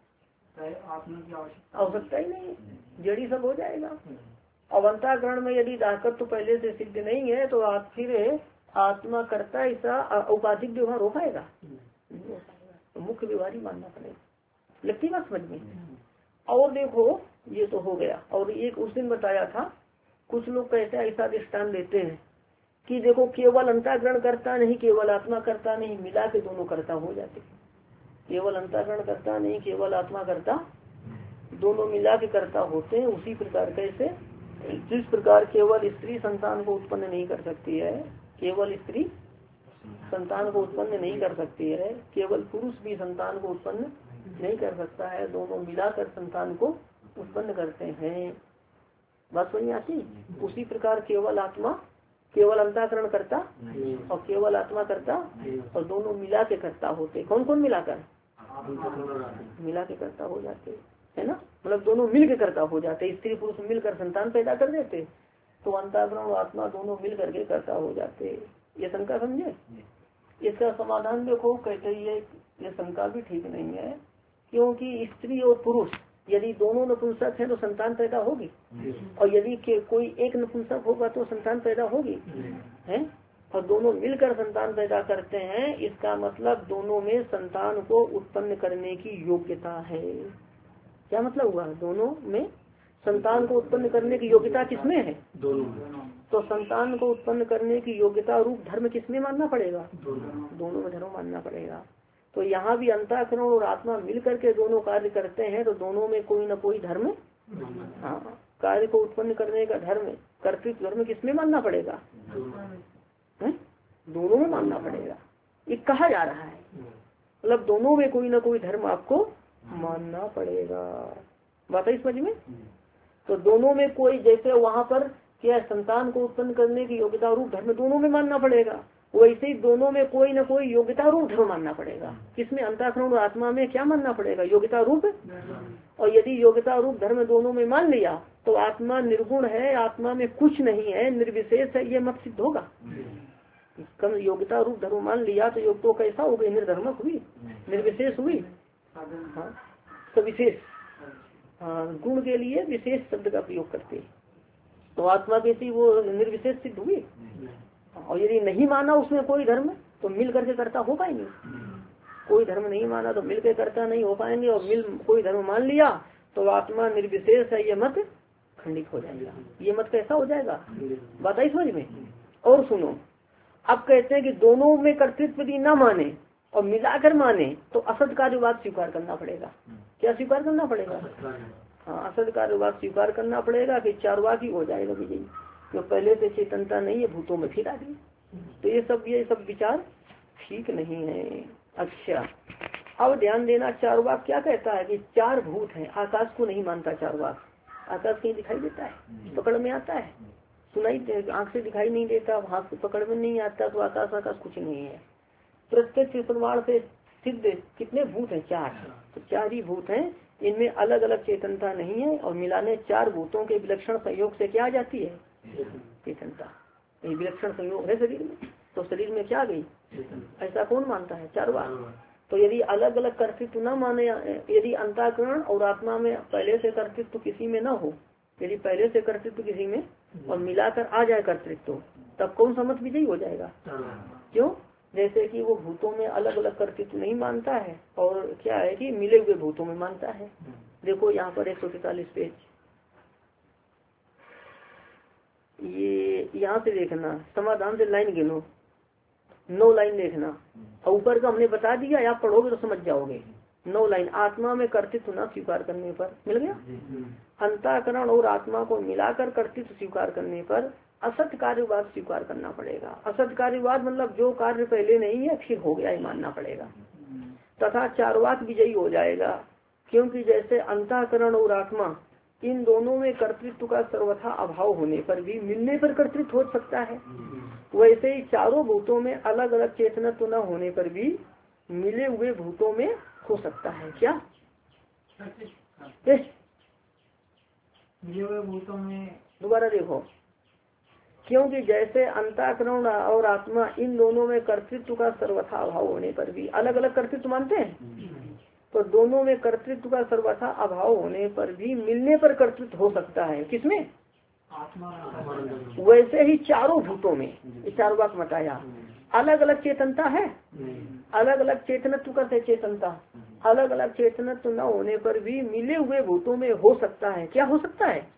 Speaker 1: आवश्यकता ही नहीं, जड़ी सब हो जाएगा। अब अंतःकरण में यदि दाहकत्व तो पहले से सिद्ध नहीं है तो आप फिर आत्मा करता ऐसा औपाधिक व्यवहार हो पाएगा? नहीं हो पाएगा। तो मुख्य व्यवहार ही मानना पड़ेगा। लगती बात समझ में? और देखो ये तो हो गया। और एक उस दिन बताया था, कुछ लोग कहते हैं ऐसा दृष्टांत देते हैं कि देखो केवल अंतःकरण करता नहीं, केवल आत्मा करता नहीं, मिला के दोनों करता हो जाते। केवल अंतःकरण करता नहीं, केवल आत्मा करता, दोनों मिला के करता होते हैं। उसी प्रकार कैसे, जिस प्रकार केवल स्त्री संतान को उत्पन्न नहीं कर सकती है, केवल स्त्री संतान को उत्पन्न नहीं कर सकती है, केवल पुरुष भी संतान को उत्पन्न नहीं कर सकता है, दोनों मिलाकर संतान को उत्पन्न करते हैं। बात समझ आती? उसी प्रकार केवल आत्मा, केवल अंतःकरण करता और केवल आत्मा करता, और दोनों मिला के करता होते। कौन कौन मिलाकर? मिला के करता हो जाते है ना, मतलब दोनों मिल के करता हो जाते। स्त्री पुरुष मिलकर संतान पैदा कर देते, तो अंतःकरण और आत्मा दोनों मिल करके करता हो जाते। ये शंका समझे? इसका समाधान देखो, कहते ये शंका भी ठीक नहीं है, क्योंकि स्त्री और पुरुष यदि दोनों नपुंसक हैं तो संतान पैदा होगी, और यदि कोई एक नपुंसक होगा तो संतान पैदा होगी, है? और दोनों मिलकर संतान पैदा करते हैं, इसका मतलब दोनों में संतान को उत्पन्न करने की योग्यता है। क्या मतलब हुआ? दोनों में संतान को उत्पन्न करने की योग्यता किसमें है? दोनों। तो संतान को उत्पन्न करने की योग्यता रूप धर्म किसमें मानना पड़ेगा? दोनों में धर्म मानना पड़ेगा। तो यहाँ भी अंतःकरण और आत्मा मिलकर के दोनों कार्य करते हैं, तो दोनों में कोई न कोई धर्म, हाँ, कार्य को उत्पन्न करने का धर्म, कर्तृत्व धर्म किसमें मानना पड़ेगा? दोनों में मानना पड़ेगा। ये कहा जा रहा है, मतलब दोनों में कोई न कोई धर्म आपको मानना पड़ेगा। बात है समझ में? तो दोनों में कोई, जैसे वहाँ पर क्या संतान को उत्पन्न करने की योग्यता रूप धर्म दोनों में मानना पड़ेगा, वैसे ही दोनों में कोई न कोई योग्यता रूप धर्म मानना पड़ेगा। किसमें? अंतःकरण और आत्मा में क्या मानना पड़ेगा? योग्यता रूप। और यदि योग्यता रूप धर्म दोनों में मान लिया तो आत्मा निर्गुण है, आत्मा में कुछ नहीं है, निर्विशेष है, ये मत सिद्ध होगा। कम योग्यता रूप धर्म मान लिया तो योग तो कैसा हो गई? निर्धर्मक हुई, निर्विशेष हुई, हाँ, सविशेष। हाँ, गुण के लिए विशेष शब्द का प्रयोग करते, तो आत्मा कैसी? वो निर्विशेष सिद्ध हुई। और यदि नहीं माना उसमें कोई धर्म, तो मिल करके करता हो पाएंगे? कोई धर्म नहीं माना तो मिल के करता नहीं हो पाएंगे, और कोई धर्म मान लिया तो आत्मा निर्विशेष है, ये मत खंडित हो जाएगा। ये मत कैसा हो जाएगा? बात आई समझ में? और सुनो, अब कहते हैं कि दोनों में कर्तृत्व यदि न माने और मिलाकर माने तो असत कार्यवाद स्वीकार करना पड़ेगा। क्या स्वीकार करना पड़ेगा? हाँ, असत कार्यवाद स्वीकार करना पड़ेगा कि चारवाक ही हो जाएगा विजयी, तो पहले से चेतनता नहीं है, भूतों में फिर आ गई। तो ये सब विचार ठीक नहीं है। अच्छा, अब ध्यान देना, चारवाक क्या कहता है कि चार भूत है। आकाश को नहीं मानता चारवाक। आकाश कहीं दिखाई देता है? पकड़ में आता है? सुनाई, आंख से दिखाई नहीं देता, हाथ से पकड़ में नहीं आता, तो आकाश आकाश कुछ नहीं है। प्रत्यक्ष प्रमाण से सिद्ध कितने भूत हैं? चार। तो चार ही भूत हैं, इनमें अलग अलग चेतनता नहीं है, और मिलाने चार भूतों के विलक्षण संयोग से क्या आ जाती है? चेतनता। ये विलक्षण संयोग है शरीर में, तो शरीर में क्या आ गई? ऐसा कौन मानता है? चारवाक। तो यदि अलग अलग कर्तृत्व न माने, यदि अंतःकरण और आत्मा में पहले से कर्तृत्व किसी में न हो, यदि पहले से कर्तृत्व किसी में और मिलाकर आ जाए कर्तृत्व, तब कौन सा मत विजयी हो जाएगा? क्यों? जैसे कि वो भूतों में अलग अलग कर्तृत्व नहीं मानता है, और क्या है कि मिले हुए भूतों में मानता है। देखो यहाँ पर 143 पेज, ये यहाँ से देखना, समाधान से लाइन गिनो, 9 लाइन देखना, और ऊपर का हमने बता दिया, आप पढ़ोगे तो समझ जाओगे। 9 लाइन, आत्मा में कर्तृत्व न स्वीकार करने पर, मिल गया। अंतःकरण और आत्मा को मिलाकर कर्तृत्व स्वीकार करने पर असत कार्यवाद स्वीकार करना पड़ेगा। असत कार्यवाद मतलब जो कार्य पहले नहीं है फिर हो गया, ये मानना पड़ेगा। तथा चारवाक विजयी हो जाएगा, क्योंकि जैसे अंतःकरण और आत्मा इन दोनों में कर्तृत्व का सर्वथा अभाव होने पर भी मिलने पर कर्तृत्व हो सकता है, वैसे ही चारों भूतों में अलग अलग चेतनत्व न होने पर भी मिले हुए भूतों में हो सकता है। क्या मिले हुए भूतों में? दोबारा देखो, क्योंकि जैसे अंतःकरण और आत्मा इन दोनों में कर्तृत्व का सर्वथा अभाव होने पर भी, अलग अलग कर्तृत्व मानते हैं, तो दोनों में कर्तृत्व का सर्वथा अभाव होने पर भी मिलने पर कर्तृत्व हो सकता है। किसमें? वैसे ही चारों भूतों में, ये चारों बात बताया, अलग अलग चेतनता है, अलग अलग चेतनत्व करते चेतनता, अलग अलग चेतनत्व न होने पर भी मिले हुए भूतों में हो सकता है। क्या हो सकता है?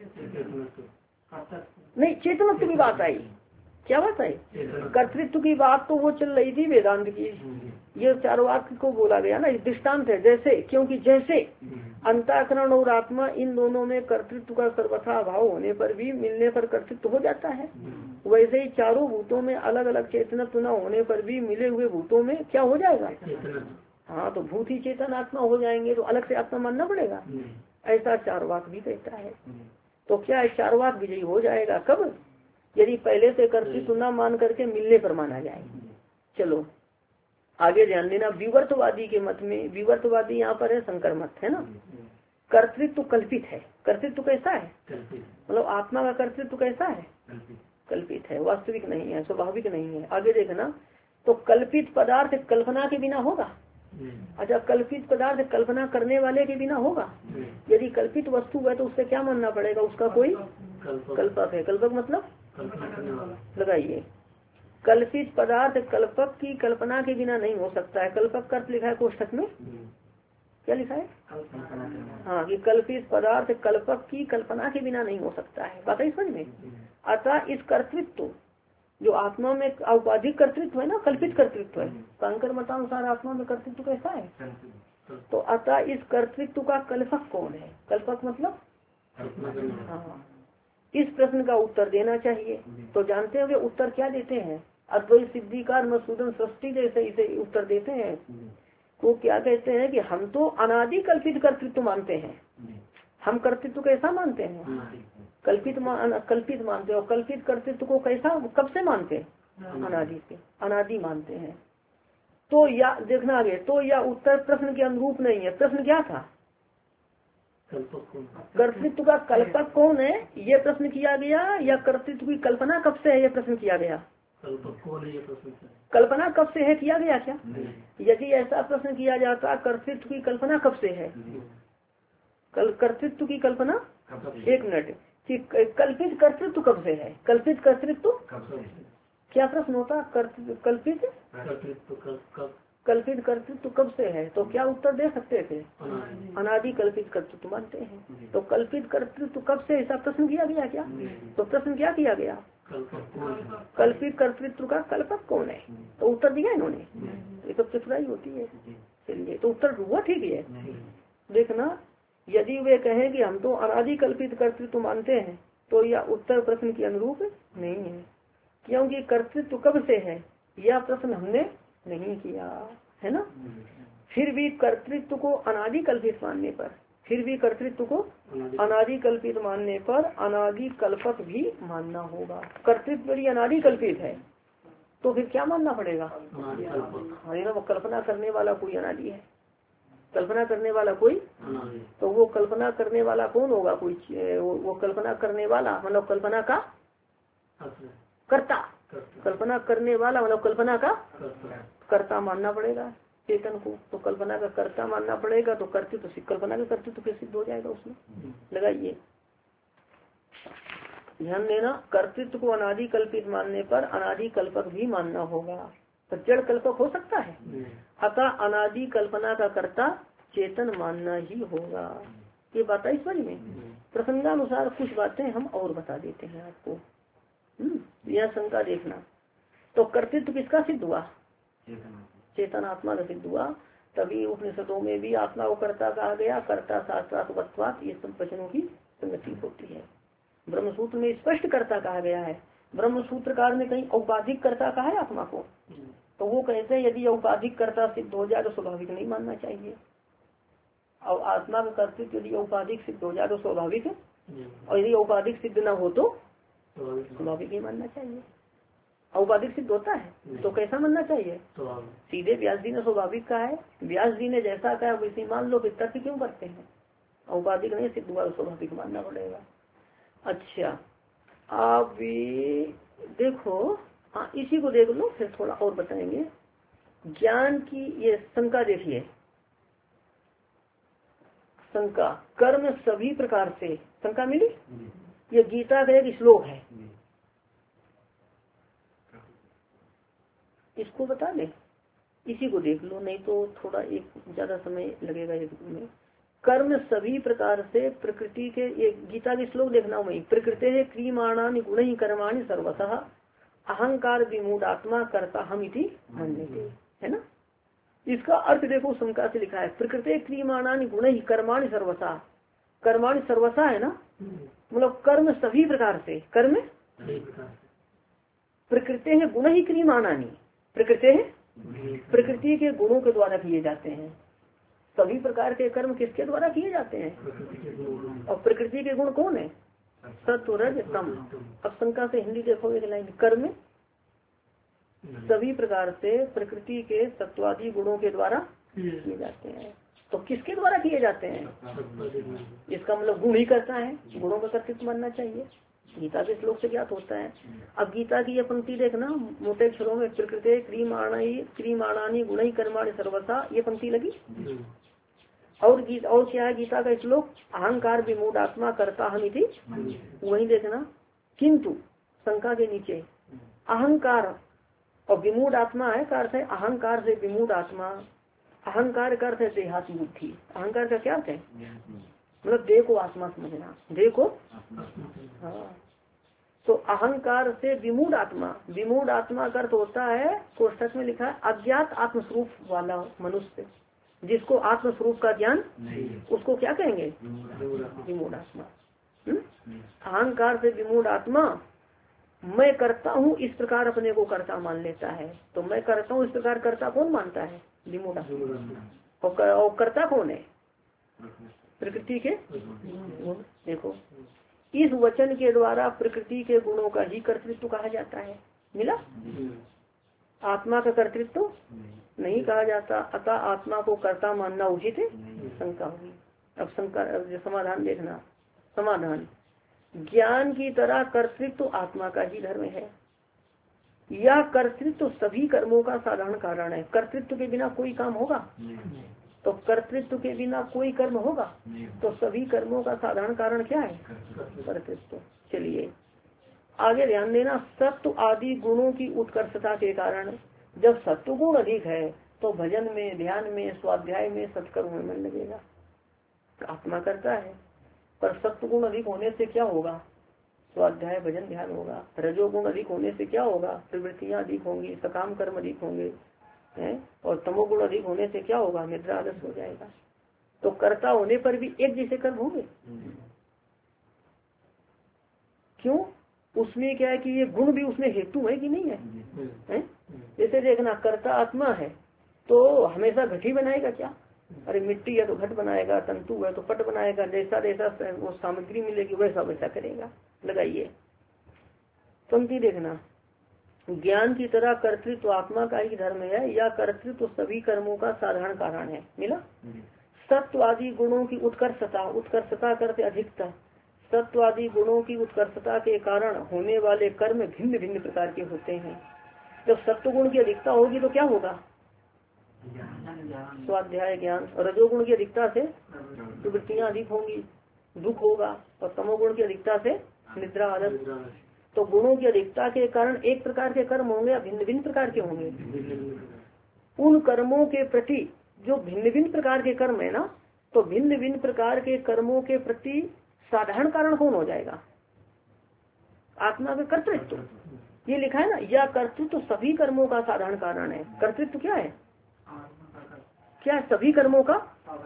Speaker 1: नहीं, चेतनत्व की बात आई। क्या बात आई? कर्तृत्व की बात तो वो चल रही थी वेदांत की। ये चारों वाक्य को बोला गया ना, दृष्टांत है। जैसे, क्योंकि जैसे अंतःकरण और आत्मा इन दोनों में कर्तृत्व का सर्वथा अभाव होने पर भी मिलने पर कर्तृत्व हो जाता है, वैसे ही चारों भूतों में अलग अलग चेतनत्व न होने पर भी मिले हुए भूतों में क्या हो जाएगा? हाँ, तो भूत ही चेतन आत्मा हो जाएंगे, तो अलग से आत्मा मानना पड़ेगा। ऐसा चारवाक भी कहता है। तो क्या चारवाक विजयी हो जाएगा? कब? यदि पहले से कर्तृत्व न मान करके मिलने पर माना जाए। चलो आगे ध्यान देना। विवर्तवादी के मत में, विवर्तवादी यहाँ पर है शंकर मत, है ना। कर्तृत्व कल्पित है। कर्तृत्व कैसा है? मतलब आत्मा का कर्तृत्व कैसा है? कल्पित है, वास्तविक नहीं है, स्वाभाविक नहीं है। आगे देखना, तो कल्पित पदार्थ कल्पना के बिना होगा। अच्छा, कल्पित पदार्थ कल्पना करने वाले के बिना होगा। यदि कल्पित वस्तु है तो उससे क्या मानना पड़ेगा? उसका कोई कल्पक है। कल्पक मतलब लगाइए, कल्पित पदार्थ कल्पक की कल्पना के बिना नहीं हो सकता है। कल्पक का अर्थ लिखा है कोष्ठक में, क्या लिखा है? हाँ, कि कल्पित पदार्थ कल्पक की कल्पना के बिना नहीं हो सकता है। बात है समझ में। अतः इस कर्तृत्व जो आत्मा में औपाधिक कर्तृत्व है ना, कल्पित कर्तृत्व है। शंकर मतानुसार आत्मा में कर्तृत्व कैसा है? तो अतः इस कर्तृत्व का कल्पक कौन है? कल्पक मतलब हाँ, इस प्रश्न का उत्तर देना चाहिए। तो जानते हो उत्तर क्या देते हैं? अद्वैत सिद्धिकार मधुसूदन सृष्टि जैसे इसे उत्तर देते हैं। वो क्या कहते हैं कि हम तो अनादि कल्पित कर्तृत्व मानते हैं। हम कर्तृत्व कैसा मानते हैं? कल्पित मानते हैं। और कल्पित कर्तृत्व को कैसा, कब से मानते हैं? अनादि से, अनादि मानते हैं। तो या देखना आगे, तो यह उत्तर प्रश्न के अनुरूप नहीं है। प्रश्न क्या था? कर्तृत्व का कल्पक कौन है, ये प्रश्न किया गया, या कर्तृत्व की कल्पना कब से है, ये प्रश्न किया गया। कल्पना कब से है किया गया क्या? यदि ऐसा प्रश्न किया जाता कर्तृत्व की कल्पना कब से है, कर्तृत्व की कल्पना, एक मिनट, कि कल्पित कर्तृत्व कब से है? कल्पित कर्तृत्व क्या प्रश्न होता? कल्पित कर्तृत्व कब से है? तो क्या उत्तर दे सकते थे? अनादि कल्पित कर्तृत्व मानते हैं। तो कल्पित कर्तृत्व कब से, ऐसा प्रश्न किया गया क्या? तो प्रश्न क्या किया गया? कल्पित कर्तृत्व का कल्पक कौन है? तो उत्तर दिया इन्होंने। ये सब चतुराई होती है। चलिए, तो उत्तर हुआ ठीक है। देखना, यदि वे कहें कि हम तो अनादि कल्पित कर्तृत्व मानते हैं, तो यह उत्तर प्रश्न के अनुरूप नहीं है, क्योंकि कर्तृत्व कब से है यह प्रश्न हमने नहीं किया है ना। फिर भी कर्तृत्व को अनादि कल्पित मानने पर, फिर भी कर्तृत्व को अनादि कल्पित मानने पर अनादि कल्पक भी मानना होगा। कर्तृत्व यदि अनादि कल्पित है तो फिर क्या मानना पड़ेगा? हाँ, कल्पना करने वाला कोई अनादि है। कल्पना करने वाला कोई, तो वो कल्पना करने वाला कौन होगा? कोई वो कल्पना करने वाला मतलब कल्पना का कर्ता, कल्पना करने वाला मतलब कल्पना का कर्ता मानना पड़ेगा चेतन को। तो कल्पना का कर्ता मानना पड़ेगा, तो कर्तृत्व तो कल्पना का कर्तृत्व तो सिद्ध हो जाएगा उसमें। लगाइए, ध्यान देना, कर्तृत्व को अनादि कल्पित मानने पर अनादि कल्पक भी मानना होगा। तो जड़ कल्पक हो सकता है, अतः अनादि कल्पना का कर्ता चेतन मानना ही होगा। ये बात है समझ में। प्रसंगानुसार कुछ बातें हम और बता देते हैं आपको। यह शंका देखना। तो कर्तृत्व किसका सिद्ध हुआ? चेतन आत्मा का सिद्ध हुआ। तभी उपनिषदों में भी आत्मा को कर्ता कहा गया, कर्ता शास्त्रात्मत्वात्, ये सब वचनों की संगति होती है। ब्रह्मसूत्र में स्पष्ट कर्ता कहा गया है। ब्रह्मसूत्रकार ने कहीं औपाधिक कर्ता कहा है आत्मा को, तो वो कहते हैं यदि औपाधिक कर्ता सिद्ध हो जाए तो स्वाभाविक नहीं मानना चाहिए। और आत्मा का कर्तृत्व यदि औपाधिक सिद्ध हो जाए तो स्वाभाविक है, और यदि औपाधिक सिद्ध न हो तो स्वाभाविक ही मानना चाहिए। औपाधिक सिद्ध होता है तो कैसा मानना चाहिए? सीधे व्यास जी ने स्वाभाविक कहा है, व्यास जी ने जैसा कहा वैसे मान लो, फिर तर्क क्यों करते हैं? औपाधिक नहीं सिद्ध हुआ तो स्वाभाविक मानना पड़ेगा। अच्छा, आप देखो, हाँ इसी को देख लो, फिर थोड़ा और बताएंगे। ज्ञान की ये शंका देखिए, शंका कर्म सभी प्रकार से, शंका मिली ये गीता का एक श्लोक है, इसको बता दे, इसी को देख लो, नहीं तो थोड़ा एक ज्यादा समय लगेगा एक में। कर्म सभी प्रकार से प्रकृति के, ये गीता के श्लोक देखना वही, प्रकृति है क्रियमाणानि गुण ही कर्माणि सर्वतः अहंकार विमूढ़ात्मा करता हम इति मन्यते, है ना। इसका अर्थ देखो, शंका से लिखा है, प्रकृति क्रियमाणानि गुण ही कर्माणि सर्वसा, कर्माणि सर्वसा है ना, मतलब कर्म सभी प्रकार से, कर्म प्रकृति है गुण ही क्रियमाणानि, प्रकृति है प्रकृति के गुणों के द्वारा किए जाते हैं। सभी प्रकार के कर्म किसके द्वारा किए जाते हैं, और प्रकृति के गुण कौन है, सत्व रज तम। अब शंका से हिंदी देखो एक लाइन, कर्म सभी प्रकार से प्रकृति के सत्वादी गुणों के द्वारा किए जाते हैं। तो किसके द्वारा किए जाते हैं, इसका मतलब गुण ही करता है, गुणों का कर्तृत्व मानना चाहिए। गीता के श्लोक से ज्ञात होता है। अब गीता की यह पंक्ति देखना मोटे अक्षरों में, प्रकृति क्रियमाणानि गुण ही कर्माणि सर्वसा, ये पंक्ति लगी। और क्या है गीता का श्लोक, अहंकार विमूढ़ात्मा करता हम इति, वही देखना। किंतु शंका के नीचे अहंकार और विमूढ़ आत्मा है, का अर्थ है अहंकार से विमूढ़ आत्मा। अहंकार का अर्थ है देहात्म बुद्धि। अहंकार का क्या अर्थ है, मतलब देह को आत्मा समझना, देह को, हाँ। तो अहंकार से विमूढ़ आत्मा, विमूढ़ आत्मा का अर्थ होता है, कोष्ठक में लिखा है अज्ञात आत्मस्वरूप वाला मनुष्य, जिसको आत्मस्वरूप का ज्ञान, उसको क्या कहेंगे, विमूढ़ आत्मा। अहंकार से विमूढ़ आत्मा मैं करता हूँ इस प्रकार अपने को कर्ता मान लेता है। तो मैं करता हूँ इस प्रकार कर्ता कौन मानता है, विमूढ़ आत्मा। और कर्ता कौन है, प्रकृति के गुण। देखो इस वचन के द्वारा प्रकृति के गुणों का ही कर्तृत्व कहा जाता है, मिला। आत्मा का कर्तृत्व नहीं कहा जाता, अतः आत्मा को कर्ता मानना उचित है, शंका होगी। अब शंका समाधान देखना। समाधान, ज्ञान की तरह कर्तृत्व आत्मा का ही धर्म है, या कर्तृत्व सभी कर्मों का साधारण कारण है। कर्तृत्व के बिना कोई काम होगा, तो कर्तृत्व के बिना कोई कर्म होगा, तो सभी कर्मों का साधारण कारण क्या है, कर्तृत्व। चलिए आगे ध्यान देना, सत्व आदि गुणों की उत्कर्षता के कारण, जब सत्व गुण अधिक है तो भजन में, ध्यान में, स्वाध्याय में, सत्कर्म में मन लगेगा। आत्मा करता है, पर सत्व गुण अधिक होने से क्या होगा, स्वाध्याय भजन ध्यान होगा। रजोगुण अधिक होने से क्या होगा, प्रवृत्तियां अधिक होंगी, सकाम कर्म अधिक होंगे, है। और तमोगुण अधिक होने से क्या होगा, निद्रा आलस हो जाएगा। तो कर्ता होने पर भी एक जैसे कर्म होंगे, क्यों, उसमें क्या है कि ये गुण भी उसमें हेतु है कि नहीं है? जैसे देखना, कर्ता आत्मा है तो हमेशा घट ही बनाएगा क्या, अरे मिट्टी है तो घट बनाएगा, तंतु है तो पट बनाएगा, जैसा जैसा वो सामग्री मिलेगी वैसा वैसा करेगा। लगाइए पंक्ति देखना, ज्ञान की तरह कर्तृत्व आत्मा का ही धर्म है, या कर्तृत्व सभी कर्मों का साधारण कारण है, मिला। सत्व आदि गुणों की उत्कर्षता, उत्कर्षता करते अधिकता, सत्व आदि गुणों की उत्कर्षता के कारण होने वाले कर्म भिन्न भिन्न प्रकार के होते हैं। जब सत्व गुण की अधिकता होगी तो क्या होगा, स्वाध्याय ज्ञान। और रजोगुण की अधिकता से प्रवृत्तियां अधिक होंगी, दुख होगा। और तमोगुण की अधिकता से निद्रा आलस। तो गुणों की अधिकता के कारण एक प्रकार के कर्म होंगे या भिन्न भिन्न प्रकार के होंगे। उन कर्मों के प्रति जो भिन्न भिन्न प्रकार के कर्म है ना, तो भिन्न भिन्न प्रकार के कर्मों के प्रति साधारण कारण कौन हो जाएगा, आत्मा का कर्तृत्व। ये लिखा है ना, या कर्तृत्व सभी कर्मों का साधारण कारण है। कर्तृत्व क्या है, क्या सभी कर्मों का,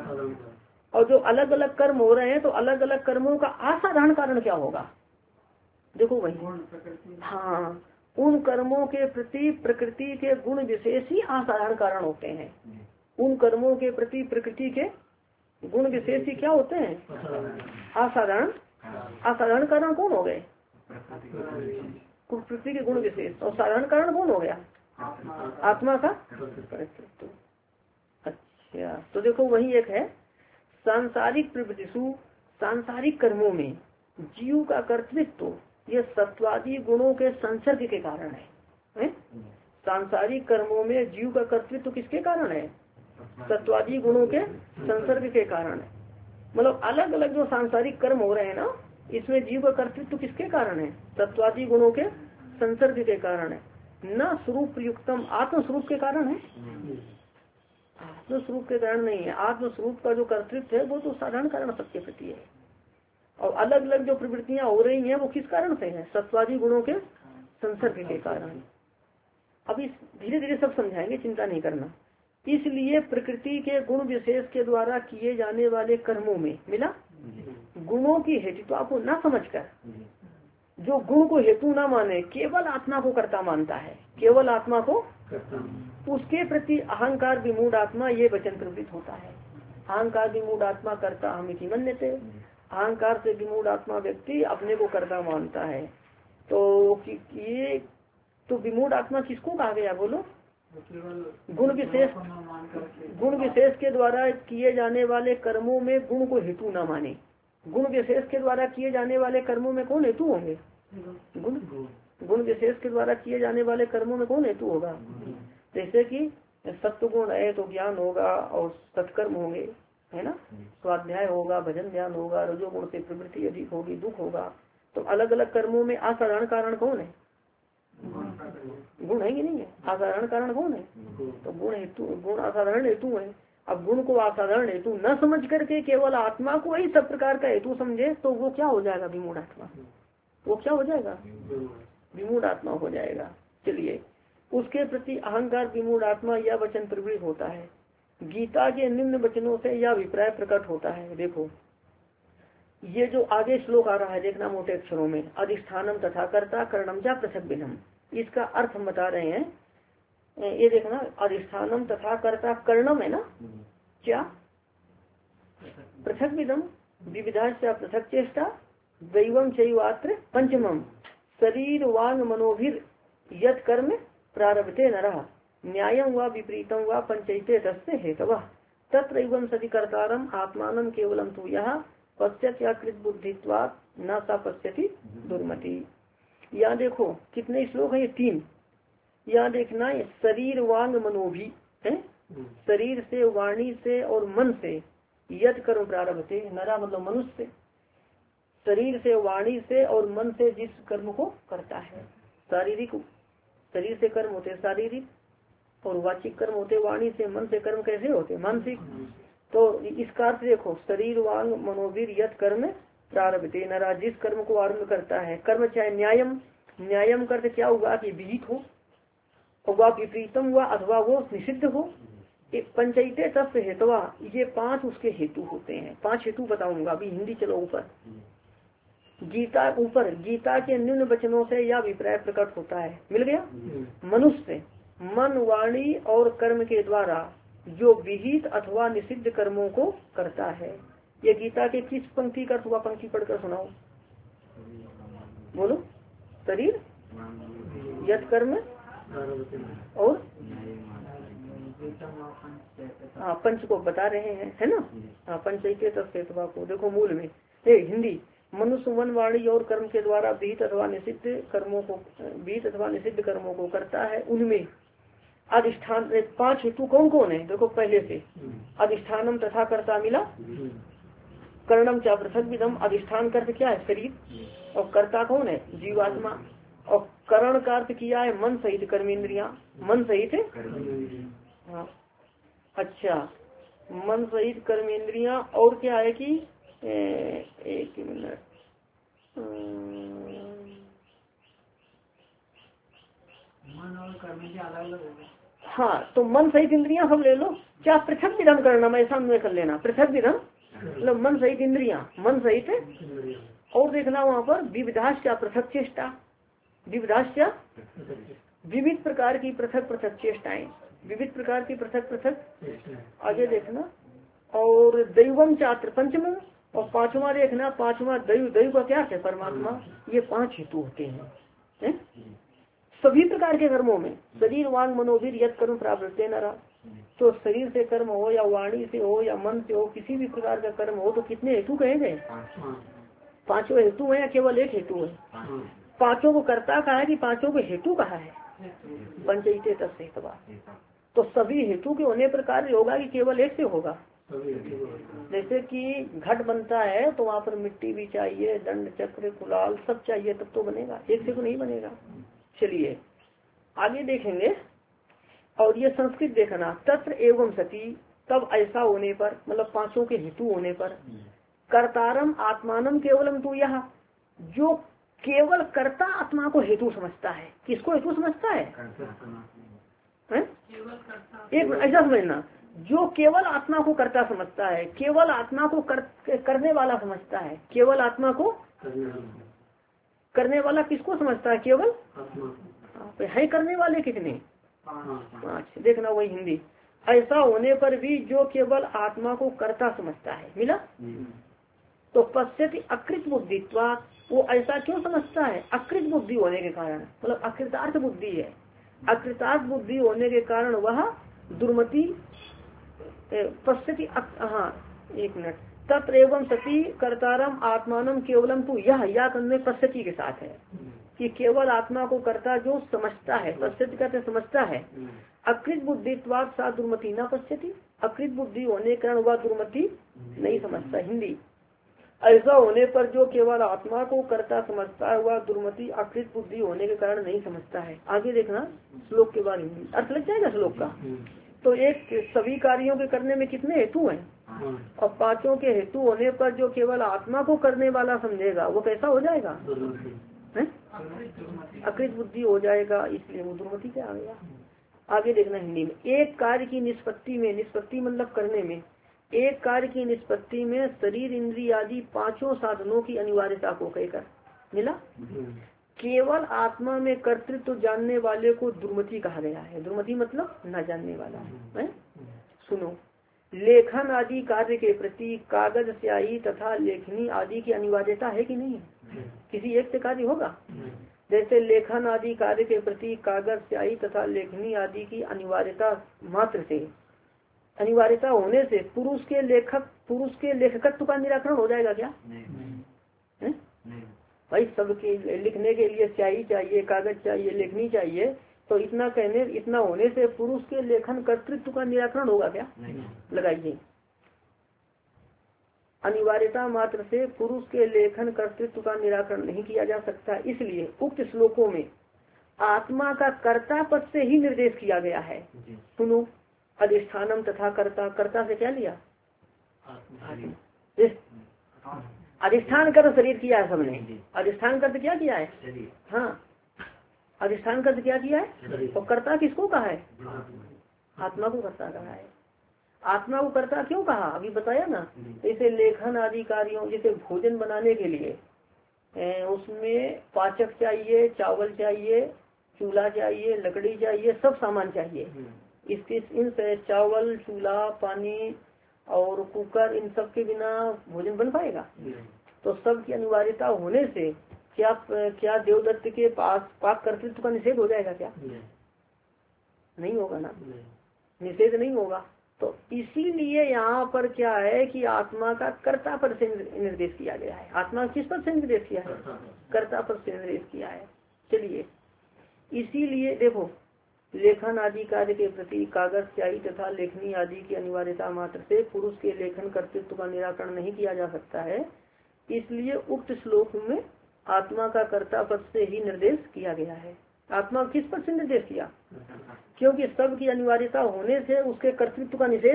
Speaker 1: और जो अलग अलग कर्म हो रहे हैं तो अलग अलग कर्मों का असाधारण कारण क्या होगा, देखो वही, हाँ, उन कर्मों के प्रति प्रकृति के गुण विशेष ही असाधारण कारण होते हैं। उन कर्मों के प्रति प्रकृति के गुण विशेष ही क्या होते हैं, असाधारण। असाधारण कारण कौन हो गए, प्रकृति के गुण विशेष। और साधारण कारण कौन हो गया, आत्मा का कर्तृत्व। अच्छा, तो देखो वही एक है, सांसारिक प्रवृत्तिषु, सांसारिक कर्मों में जीव का कर्तृत्व ये सत्वादी गुणों के संसर्ग के कारण है। सांसारिक कर्मों में जीव का कर्तृत्व किसके कारण है, सत्वादी गुणों के संसर्ग के कारण है। मतलब अलग अलग जो सांसारिक कर्म हो रहे हैं ना, इसमें जीव का कर्तृत्व किसके कारण है? तत्वादी गुणों के संसर्ग के कारण है, न स्वरूप युक्तम आत्मस्वरूप के कारण है, आत्मस्वरूप के कारण नहीं है। आत्मस्वरूप का जो कर्तृत्व है वो तो साधारण कारण सबके प्रति है, और अलग अलग जो प्रवृत्तियां हो रही हैं वो किस कारण से है? सत्वादी गुणों के संसर्ग के कारण। अभी धीरे धीरे सब समझाएंगे, चिंता नहीं करना। इसलिए प्रकृति के गुण विशेष के द्वारा किए जाने वाले कर्मों में मिला गुणों की हेतुता को न समझकर, जो गुण को हेतु न माने केवल आत्मा को कर्ता मानता है, केवल आत्मा को, उसके प्रति अहंकार विमूढ़ आत्मा ये वचन प्रवृत्त होता है। अहंकार विमूढ़ आत्मा कर्ता हम इति मन्यते, अहंकार से विमूढ़ आत्मा व्यक्ति अपने को कर्ता मानता है। तो ये तो विमूढ़ आत्मा किसको कहा गया बोलो? गुण विशेष के द्वारा किए जाने वाले कर्मों में गुण को हेतु न माने। गुण विशेष के द्वारा किए जाने वाले कर्मों में कौन हेतु होंगे? गुण विशेष के द्वारा किए जाने वाले कर्मों में कौन हेतु होगा? जैसे कि सत्व गुण है तो ज्ञान होगा और सत्कर्म होंगे, है ना, स्वाध्याय होगा, भजन ध्यान होगा, रजोगुण से प्रवृत्ति अधिक होगी, दुख होगा। तो अलग अलग कर्मों में असाधारण कारण कौन है? गुण है कि नहीं है? असाधारण कारण कौन है? तो गुण हेतु, गुण असाधारण हेतु है। अब गुण को असाधारण हेतु न समझ करके केवल आत्मा को ही सब प्रकार का हेतु समझे तो वो क्या हो जाएगा? विमूढ़ आत्मा। वो क्या हो जाएगा? विमूढ़ आत्मा हो जाएगा। चलिए, उसके प्रति अहंकार विमूढ़ आत्मा यह वचन प्रवृत्त होता है। गीता के निम्न वचनों से यह अभिप्राय प्रकट होता है। देखो ये जो आगे श्लोक आ रहा है, देखना मोटे अक्षरों में, अधिष्ठानम तथा कर्ता करणम जा पृथक भिन्नम, इसका अर्थ हम बता रहे हैं। ये देखना, अधिष्ठानम तथा कर्ता करणम है ना, क्या पृथक विधम विविधा से पृथक चेष्टा दैवम चैवात्र पंचमम शरीर वांग मनोभिर यत कर्म प्रारभते नरः न्यायम व विपरीतम व पंचैते तस्य हेतवः तत्रैवं सति कर्तारम आत्मानं केवलम तु यह पश्यत या कृत बुद्धित्वात् न सा पश्यति दुर्मति। यहाँ देखो कितने श्लोक है? ये 3। यहाँ देखना है, शरीर वांग मनोभी है, शरीर से, वाणी से और मन से यद कर्म प्रारभते, नरा मतलब मनुष्य से, शरीर से, वाणी से और मन से जिस कर्म को करता है। शारीरिक, शरीर से कर्म होते शारीरिक, और वाचिक कर्म होते वाणी से, मन से कर्म कैसे होते? मानसिक। तो इसका अर्थ देखो, शरीर वांग मनोवीर यत कर्म प्रारभते नरा, जिस कर्म को आरम्भ करता है। कर्म चाहे न्यायम, न्यायम करते क्या हुआ कि विहित हो, और वह विपरीतम हुआ अथवा वो निषिद्ध हो। पंचैते तत्व हेतवा, ये 5 उसके हेतु होते हैं। 5 हेतु बताऊंगा अभी, हिंदी चलो ऊपर। गीता ऊपर, गीता के निम्न वचनों से यह अभिप्राय प्रकट होता है। मिल गया? मनुष्य मन, वाणी और कर्म के द्वारा जो विहित अथवा निषिद्ध कर्मों को करता है। ये गीता के किस पंक्ति का हुआ? पंक्ति पढ़कर सुनाओ, बोलो। शरीर यत कर्म और हाँ, पंच को बता रहे हैं, है ना। हाँ, पंचैते तत्वा को देखो मूल में। हिंदी, मनुष्य मन, वाणी और कर्म के द्वारा विहित अथवा निषिद्ध कर्मों को करता है। उनमें अधिष्ठान 5 हेतु कौन कौन है? देखो पहले से, अधिष्ठानम तथा कर्ता मिला, कर्णम क्या पृथक विधम, अधिष्ठान का अर्थ क्या है? शरीर, और कर्ता कौन है? जीवात्मा, और करण का अर्थ किया है मन सहित कर्मेंद्रिया, मन सहित। हाँ, अच्छा, मन सहित कर्मेंद्रिया। और क्या है कि एक मिनट, मन और कर्मेंद्रिया अलग अलग होगा। हाँ, तो मन सहित इंद्रियां सब ले लो। क्या पृथक विधम करना, मैं ऐसा में कर लेना, पृथक विधम मतलब मन सहित इंद्रियां, मन सहित। और देखना वहाँ पर विविधाश्च पृथक चेष्टा, विविधाश्च विविध प्रकार की पृथक पृथक चेष्टाएं, विविध प्रकार की पृथक पृथक। आगे देखना, और दैवम चात्र पंचम, और 5वां देखना, 5वां दैव, दैव का क्या है? परमात्मा। ये 5 हेतु होते हैं सभी प्रकार के कर्मों में। शरीर वांग मनोवीर यत कर्म प्रावृत्ते नरा, तो शरीर से कर्म हो या वाणी से हो या मन से हो, किसी भी प्रकार का कर्म हो तो कितने हेतु कहे गए? 5 हेतु है या केवल एक हेतु है? 5 को कर्ता कहा है कि 5 को हेतु कहा है? पंचैते तत्वा। तो सभी हेतु के होने पर कार्य होगा कि केवल एक से होगा? जैसे कि घट बनता है तो वहाँ पर मिट्टी भी चाहिए, दंड चक्र कुलाल सब चाहिए, तब तो बनेगा, एक से तो नहीं बनेगा। चलिए आगे देखेंगे। और ये संस्कृत देखना, तत्र एवं सती, तब ऐसा होने पर, मतलब पांचों के हेतु होने पर, कर्तारम आत्मानम केवलम तू, यह जो केवल कर्ता आत्मा को हेतु समझता है, किसको हेतु समझता है? एक ऐसा समझना, जो केवल आत्मा को कर्ता समझता है, केवल आत्मा को करने वाला समझता है, केवल आत्मा को करने वाला किसको समझता है? केवल है। करने वाले कितने? 5। देखना वही हिंदी। ऐसा होने पर भी जो केवल आत्मा को कर्ता समझता है, मिला? तो पश्यति अकृत बुद्धित्वा, वो ऐसा क्यों समझता है? अकृत बुद्धि होने के कारण, मतलब अकृतार्थ बुद्धि है। अकृतार्थ बुद्धि होने के कारण वह दुर्मति पश्यति। हाँ एक मिनट, तत्र एवं सती कर्तारम आत्मानम केवलम तू, यह या में पश्यति के साथ है कि केवल आत्मा को कर्ता जो समझता है, पश्यति कहते समझता है। अकृत बुद्धित्वाद सा दुर्मति न पश्यति, अकृत बुद्धि होने के कारण वह दुर्मति नहीं समझता। हिंदी, ऐसा होने पर जो केवल आत्मा को कर्ता समझता है वह दुर्मति अकृत बुद्धि होने के कारण नहीं समझता है। आगे देखना श्लोक के बाद हिंदी अर्थ लग जाएगा श्लोक का। तो एक सभी कार्यों के करने में कितने हेतु हैं, और पांचों के हेतु होने पर जो केवल आत्मा को करने वाला समझेगा वो कैसा हो जाएगा? अकृत बुद्धि हो जाएगा, इसलिए वो दुर्मति क्या आ गया। आगे देखना हिंदी में, एक कार्य की निष्पत्ति में, निष्पत्ति मतलब करने में, एक कार्य की निष्पत्ति में शरीर इंद्रिय आदि पांचों साधनों की अनिवार्यता को कहकर, मिला? केवल आत्मा में कर्तृत्व जानने वाले को दुर्मति कहा गया है। दुर्मति मतलब न जानने वाला है। सुनो, लेखन आदि कार्य के प्रति कागज स्याही तथा लेखनी आदि की अनिवार्यता है कि नहीं? किसी एक से कार्य होगा? जैसे लेखन आदि कार्य के प्रति कागज स्याही तथा लेखनी आदि की अनिवार्यता मात्र से, अनिवार्यता होने से पुरुष के लेखकत्व का निराकरण हो जाएगा क्या? नहीं। भाई सबके लिखने के लिए स्याही चाहिए, कागज चाहिए, लेखनी चाहिए, तो इतना होने से पुरुष के लेखन कर्तृत्व का निराकरण होगा क्या? लगाइए, अनिवार्यता मात्र से पुरुष के लेखन कर्तृत्व का निराकरण नहीं किया जा सकता। इसलिए उक्त श्लोकों में आत्मा का कर्ता पद से ही निर्देश किया गया है। सुनो, अधिष्ठानम तथा कर्ता, कर्ता से क्या लिया? अधिष्ठान कर्त शरीर किया है सबने, अधिष्ठान कर्त क्या किया है? हाँ, अधिष्ठान कर्त क्या किया है? और कर्ता किसको कहा है? आत्मा को कर्ता कहा है। आत्मा को कर्ता क्यों कहा? अभी बताया ना। जैसे लेखन आदि कार्यों, जैसे भोजन बनाने के लिए उसमें पाचक चाहिए, चावल चाहिए, चूल्हा चाहिए, लकड़ी चाहिए, सब सामान चाहिए। इसके इन से चावल, चूल्हा, पानी और कुकर, इन सब के बिना भोजन बन पाएगा? तो सब की अनिवार्यता होने से क्या देवदत्त के पास पाक कर्तृत्व का निषेध हो जाएगा क्या? नहीं होगा ना, निषेध नहीं होगा। तो इसीलिए यहाँ पर क्या है कि आत्मा का कर्ता पर से निर्देश किया गया है। आत्मा किस पर से निर्देश किया है? कर्ता पर से निर्देश किया है। चलिए, इसीलिए देखो, लेखन आदि कार्य के प्रति कागज स्याही तथा लेखनी आदि की अनिवार्यता मात्र से पुरुष के लेखन कर्तृत्व का निराकरण नहीं किया जा सकता है। इसलिए उक्त श्लोक में आत्मा का कर्ता पद से ही निर्देश किया गया है। आत्मा किस पर से निर्देश किया? क्योंकि सब की अनिवार्यता होने से उसके कर्तृत्व का निषेध,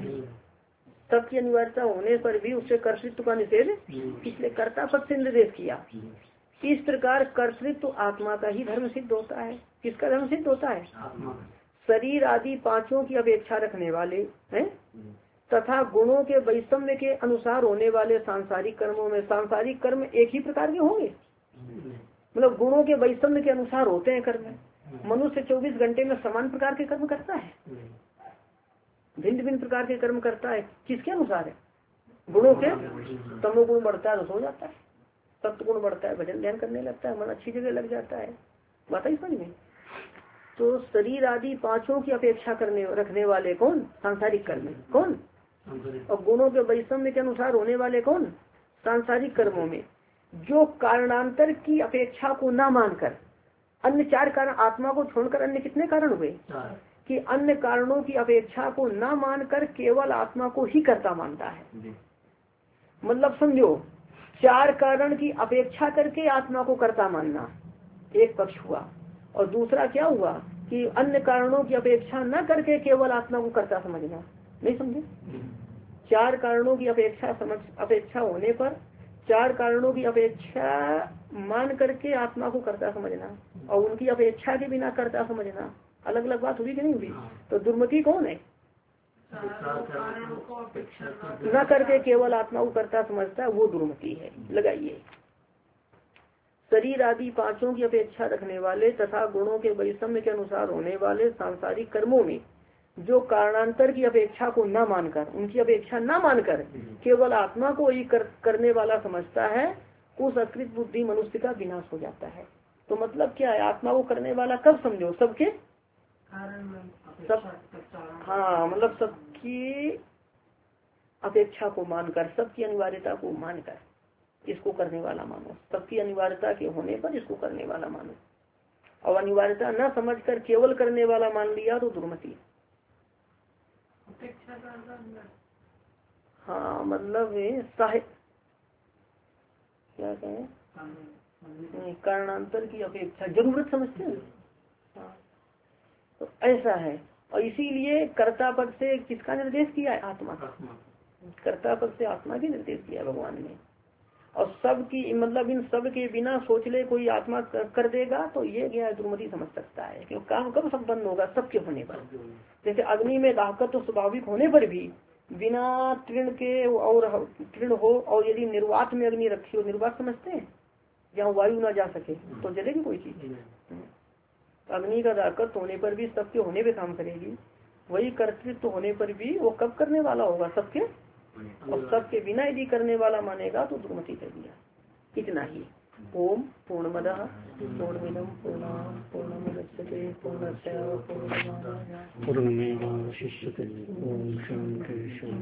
Speaker 1: सब की अनिवार्यता होने पर भी उसके कर्तृत्व का निषेध, इसलिए कर्ता पद से निर्देश किया। इस प्रकार कर्तृत्व आत्मा का ही धर्म सिद्ध होता है। किसका धर्म सिद्ध होता है? शरीर आदि पांचों की अपेक्षा रखने वाले हैं तथा गुणों के वैषम्य के अनुसार होने वाले सांसारिक कर्मों में, सांसारिक कर्म एक ही प्रकार के होंगे, मतलब गुणों के वैषम्य के अनुसार होते हैं कर्म। मनुष्य 24 घंटे में समान प्रकार के कर्म करता है? भिन्न भिन्न प्रकार के कर्म करता है। किसके अनुसार है? गुणों के। तमोगुण बढ़ता है तो सो जाता है, सत्गुण बढ़ता है भजन ध्यान करने लगता है, मन अच्छी जगह लग जाता है। बात है समझ में? तो शरीर आदि पांचों की अपेक्षा रखने वाले कौन? सांसारिक कर्म। कौन? और गुणों के वैषम्य के अनुसार होने वाले कौन? सांसारिक कर्मों में जो कारणांतर की अपेक्षा को न मानकर अन्य चार कारण, आत्मा को छोड़कर अन्य कितने कारण हुए? कि अन्य कारणों की अपेक्षा को न मानकर केवल आत्मा को ही कर्ता मानता है। मतलब समझो, चार कारण की अपेक्षा करके आत्मा को कर्ता मानना एक पक्ष हुआ, और दूसरा क्या हुआ कि अन्य कारणों की अपेक्षा न करके केवल आत्मा को कर्ता समझना। नहीं समझे? चार कारणों की अपेक्षा होने पर चार कारणों की अपेक्षा मान करके आत्मा को कर्ता समझना, और उनकी अपेक्षा के बिना कर्ता समझना, अलग अलग बात हुई कि नहीं हुई? तो दुर्मति कौन है? न करके केवल आत्मा को कर्ता समझता है, वो दुर्मति है। लगाइए, शरीर आदि पांचों की अपेक्षा रखने वाले तथा गुणों के वैषम्य के अनुसार होने वाले सांसारिक कर्मों में जो कारणांतर की अपेक्षा को न मानकर, उनकी अपेक्षा न मानकर केवल आत्मा को ही करने वाला समझता है, उस अकृत बुद्धि मनुष्य का विनाश हो जाता है। तो मतलब क्या है? आत्मा को करने वाला कब समझो? सबके हाँ, मतलब सबकी अपेक्षा को मानकर, सबकी अनिवार्यता को मानकर इसको करने वाला मानो, सबकी अनिवार्यता के होने पर इसको करने वाला मानो, और अनिवार्यता न समझकर केवल करने वाला मान लिया तो दुर्मति। हाँ, मतलब क्या कहें, कारणांतर की अपेक्षा, जरूरत समझते हैं। हाँ, तो ऐसा है। और इसीलिए कर्ता पद से किसका निर्देश किया है? आत्मा का। कर्ता पद से आत्मा की निर्देश किया भगवान ने। और सब की मतलब इन सब के बिना सोच ले कोई आत्मा कर देगा तो ये क्या दुर्मति समझ सकता है, क्योंकि काम कब संपन्न होगा? सबके होने पर। जैसे अग्नि में दाहकत्व तो स्वाभाविक होने पर भी बिना तृण के, और तृण हो और यदि निर्वात में अग्नि रखी हो, निर्वात समझते हैं, जहाँ वायु ना जा सके तो जलेगी कोई चीज। अग्नि का दाहकत्व होने पर भी सबके होने पे काम करेगी। वही कर्तृत्व होने पर भी वो कब करने वाला होगा? सबके, और सबके बिना यदि करने वाला मानेगा तो दुर्मति कर दिया। इतना ही। ओम पूर्णमदः पूर्णमिदं पूर्णात् पूर्णमुदच्यते पूर्णस्य पूर्णमादाय पूर्णमेवावशिष्यते। ओम शांति।